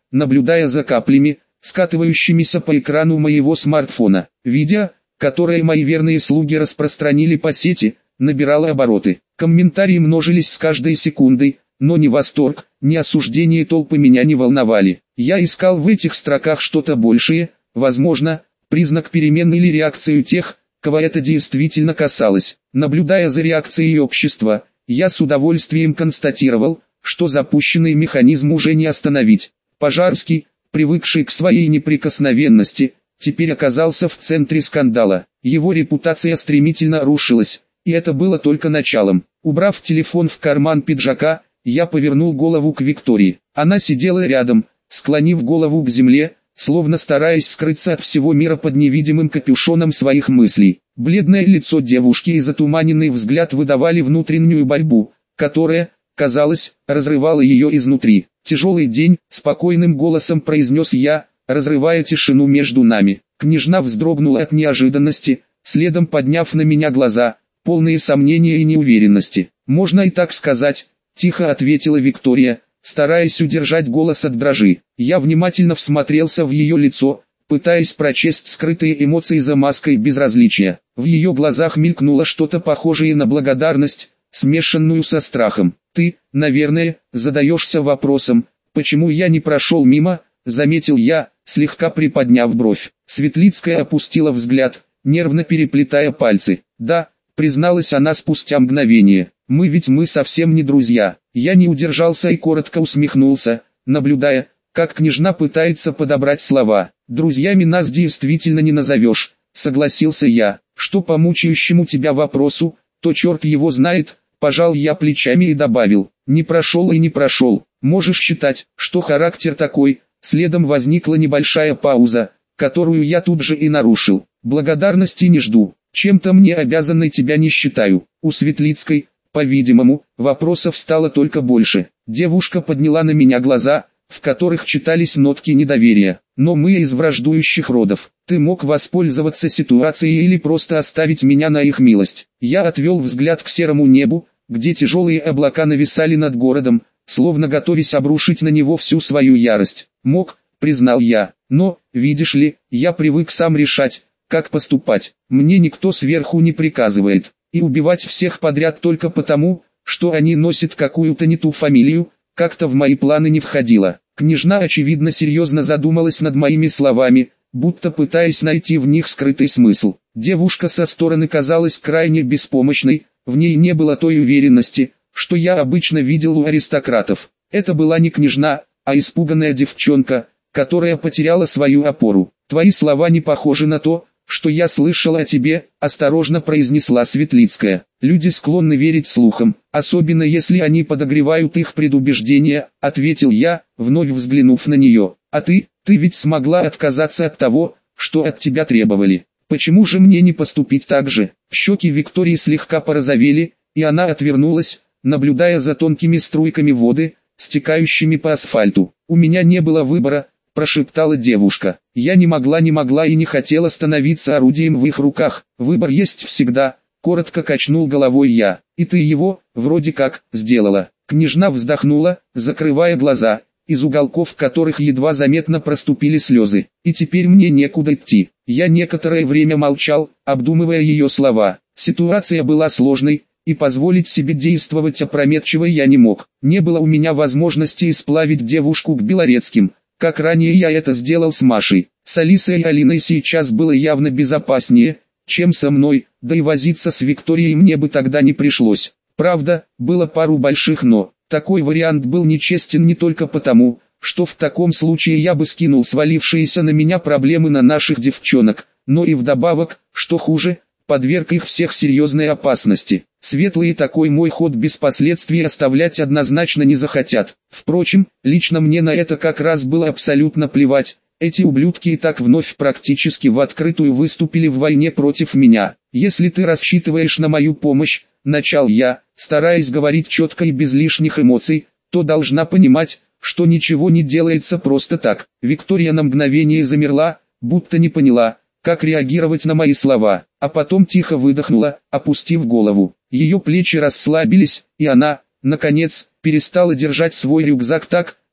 наблюдая за каплями, скатывающимися по экрану моего смартфона. Видео, которое мои верные слуги распространили по сети, набирало обороты. Комментарии множились с каждой секундой, но ни восторг, ни осуждение толпы меня не волновали. Я искал в этих строках что-то большее, возможно, признак перемен или реакцию тех, кого это действительно касалось. Наблюдая за реакцией общества, я с удовольствием констатировал, что запущенный механизм уже не остановить. Пожарский, привыкший к своей неприкосновенности, теперь оказался в центре скандала. Его репутация стремительно рушилась, и это было только началом. Убрав телефон в карман пиджака, я повернул голову к Виктории. Она сидела рядом, склонив голову к земле, словно стараясь скрыться от всего мира под невидимым капюшоном своих мыслей. Бледное лицо девушки и затуманенный взгляд выдавали внутреннюю борьбу, которая, казалось, разрывала ее изнутри. «Тяжелый день», — спокойным голосом произнес я, разрывая тишину между нами. Княжна вздрогнула от неожиданности, следом подняв на меня глаза, полные сомнения и неуверенности. «Можно и так сказать», — тихо ответила Виктория, стараясь удержать голос от дрожи. Я внимательно всмотрелся в ее лицо, пытаясь прочесть скрытые эмоции за маской безразличия. В ее глазах мелькнуло что-то похожее на благодарность, смешанную со страхом. «Ты, наверное, задаешься вопросом, почему я не прошел мимо», — заметил я, слегка приподняв бровь. Светлицкая опустила взгляд, нервно переплетая пальцы. «Да», — призналась она спустя мгновение, — «мы ведь мы совсем не друзья». Я не удержался и коротко усмехнулся, наблюдая, как княжна пытается подобрать слова. «Друзьями нас действительно не назовешь», — согласился я. «Что по мучающему тебя вопросу, то черт его знает», — пожал я плечами и добавил. «Не прошел и не прошел. Можешь считать, что характер такой». Следом возникла небольшая пауза, которую я тут же и нарушил. «Благодарности не жду. Чем-то мне обязанной тебя не считаю». У Светлицкой, по-видимому, вопросов стало только больше. Девушка подняла на меня глаза, в которых читались нотки недоверия. «Но мы из враждующих родов. Ты мог воспользоваться ситуацией или просто оставить меня на их милость». Я отвел взгляд к серому небу, где тяжелые облака нависали над городом, словно готовясь обрушить на него всю свою ярость. «Мог», — признал я, — «но, видишь ли, я привык сам решать, как поступать. Мне никто сверху не приказывает. И убивать всех подряд только потому, что они носят какую-то не ту фамилию, как-то в мои планы не входило». Княжна очевидно серьезно задумалась над моими словами, будто пытаясь найти в них скрытый смысл. Девушка со стороны казалась крайне беспомощной, в ней не было той уверенности, что я обычно видел у аристократов. Это была не княжна, а испуганная девчонка, которая потеряла свою опору. «Твои слова не похожи на то, что я слышала о тебе», — осторожно произнесла Светлицкая. «Люди склонны верить слухам, особенно если они подогревают их предубеждения», — ответил я, вновь взглянув на нее. «А ты, ты ведь смогла отказаться от того, что от тебя требовали. Почему же мне не поступить так же?» Щеки Виктории слегка порозовели, и она отвернулась, наблюдая за тонкими струйками воды, стекающими по асфальту. «У меня не было выбора», — прошептала девушка. «Я не могла не могла и не хотела становиться орудием в их руках. Выбор есть всегда», — коротко качнул головой я. «И ты его, вроде как, сделала». Княжна вздохнула, закрывая глаза, из уголков которых едва заметно проступили слезы. «И теперь мне некуда идти». Я некоторое время молчал, обдумывая ее слова. Ситуация была сложной, и позволить себе действовать опрометчиво я не мог. Не было у меня возможности исплавить девушку к Белорецким, как ранее я это сделал с Машей. С Алисой и Алиной сейчас было явно безопаснее, чем со мной, да и возиться с Викторией мне бы тогда не пришлось. Правда, было пару больших «но». Такой вариант был нечестен не только потому, что в таком случае я бы скинул свалившиеся на меня проблемы на наших девчонок, но и вдобавок, что хуже, подверг их всех серьезной опасности. Светлые такой мой ход без последствий оставлять однозначно не захотят. Впрочем, лично мне на это как раз было абсолютно плевать. Эти ублюдки и так вновь практически в открытую выступили в войне против меня. «Если ты рассчитываешь на мою помощь», — начал я, стараясь говорить четко и без лишних эмоций, «то должна понимать, что ничего не делается просто так». Виктория на мгновение замерла, будто не поняла, как реагировать на мои слова, а потом тихо выдохнула, опустив голову. Ее плечи расслабились, и она, наконец, перестала держать свой рюкзак так,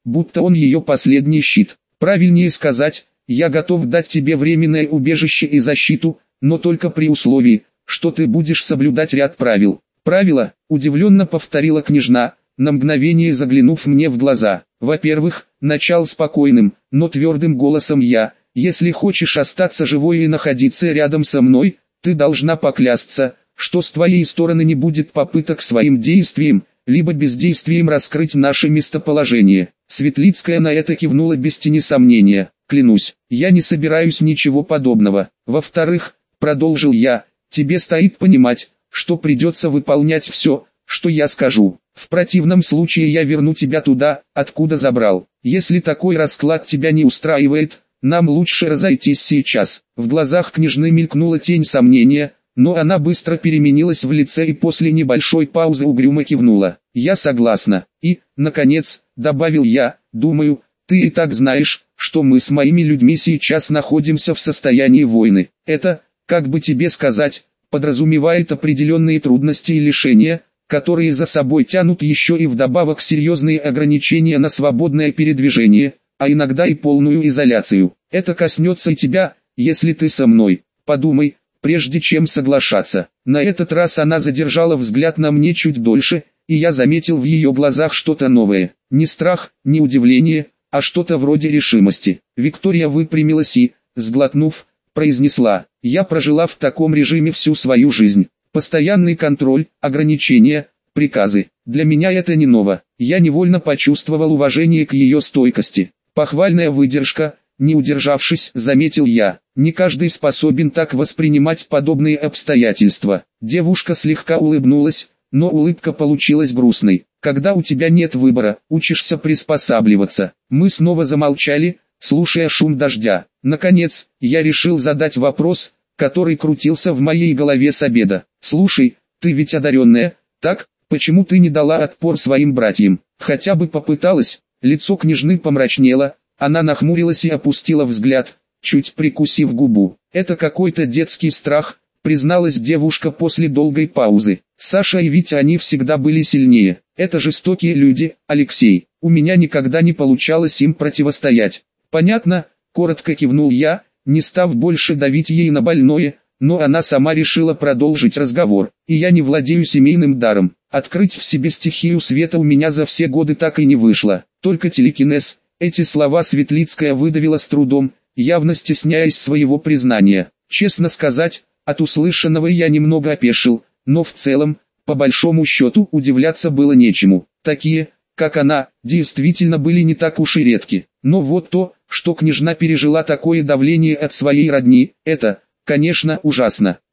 будто он ее последний щит. Правильнее сказать, я готов дать тебе временное убежище и защиту, но только при условии, что ты будешь соблюдать ряд правил. Правила, удивленно повторила княжна, на мгновение заглянув мне в глаза. Во-первых, начал спокойным, но твердым голосом я, если хочешь остаться живой и находиться рядом со мной, ты должна поклясться, что с твоей стороны не будет попыток своим действием, либо бездействием раскрыть наше местоположение. Светлицкая на это кивнула без тени сомнения. Клянусь, я не собираюсь ничего подобного. Во-вторых, продолжил я, тебе стоит понимать, что придется выполнять все, что я скажу. В противном случае я верну тебя туда, откуда забрал. Если такой расклад тебя не устраивает, нам лучше разойтись сейчас. В глазах княжны мелькнула тень сомнения, но она быстро переменилась в лице и после небольшой паузы угрюмо кивнула. Я согласна. И, наконец, добавил я, думаю, ты и так знаешь, что мы с моими людьми сейчас находимся в состоянии войны. Это, как бы тебе сказать, подразумевает определенные трудности и лишения, которые за собой тянут еще и вдобавок серьезные ограничения на свободное передвижение, а иногда и полную изоляцию. Это коснется и тебя, если ты со мной. Подумай, прежде чем соглашаться. На этот раз она задержала взгляд на мне чуть дольше, и я заметил в ее глазах что-то новое. Не страх, не удивление, а что-то вроде решимости. Виктория выпрямилась и, сглотнув, произнесла: «Я прожила в таком режиме всю свою жизнь. Постоянный контроль, ограничения, приказы. Для меня это не ново». Я невольно почувствовал уважение к ее стойкости. Похвальная выдержка, не удержавшись, заметил я. Не каждый способен так воспринимать подобные обстоятельства. Девушка слегка улыбнулась, но улыбка получилась грустной. Когда у тебя нет выбора, учишься приспосабливаться. Мы снова замолчали, слушая шум дождя. Наконец, я решил задать вопрос, который крутился в моей голове с обеда. «Слушай, ты ведь одаренная, так? Почему ты не дала отпор своим братьям? Хотя бы попыталась?» Лицо княжны помрачнело, она нахмурилась и опустила взгляд, чуть прикусив губу. «Это какой-то детский страх», призналась девушка после долгой паузы. «Саша и Витя, они всегда были сильнее. Это жестокие люди, Алексей. У меня никогда не получалось им противостоять». «Понятно», коротко кивнул я, не став больше давить ей на больное, но она сама решила продолжить разговор. «И я не владею семейным даром. Открыть в себе стихию света у меня за все годы так и не вышло. Только телекинез». Эти слова Светлицкая выдавила с трудом, явно стесняясь своего признания. Честно сказать, от услышанного я немного опешил, но в целом, по большому счету, удивляться было нечему. Такие, как она, действительно были не так уж и редки. Но вот то, что княжна пережила такое давление от своей родни, это, конечно, ужасно.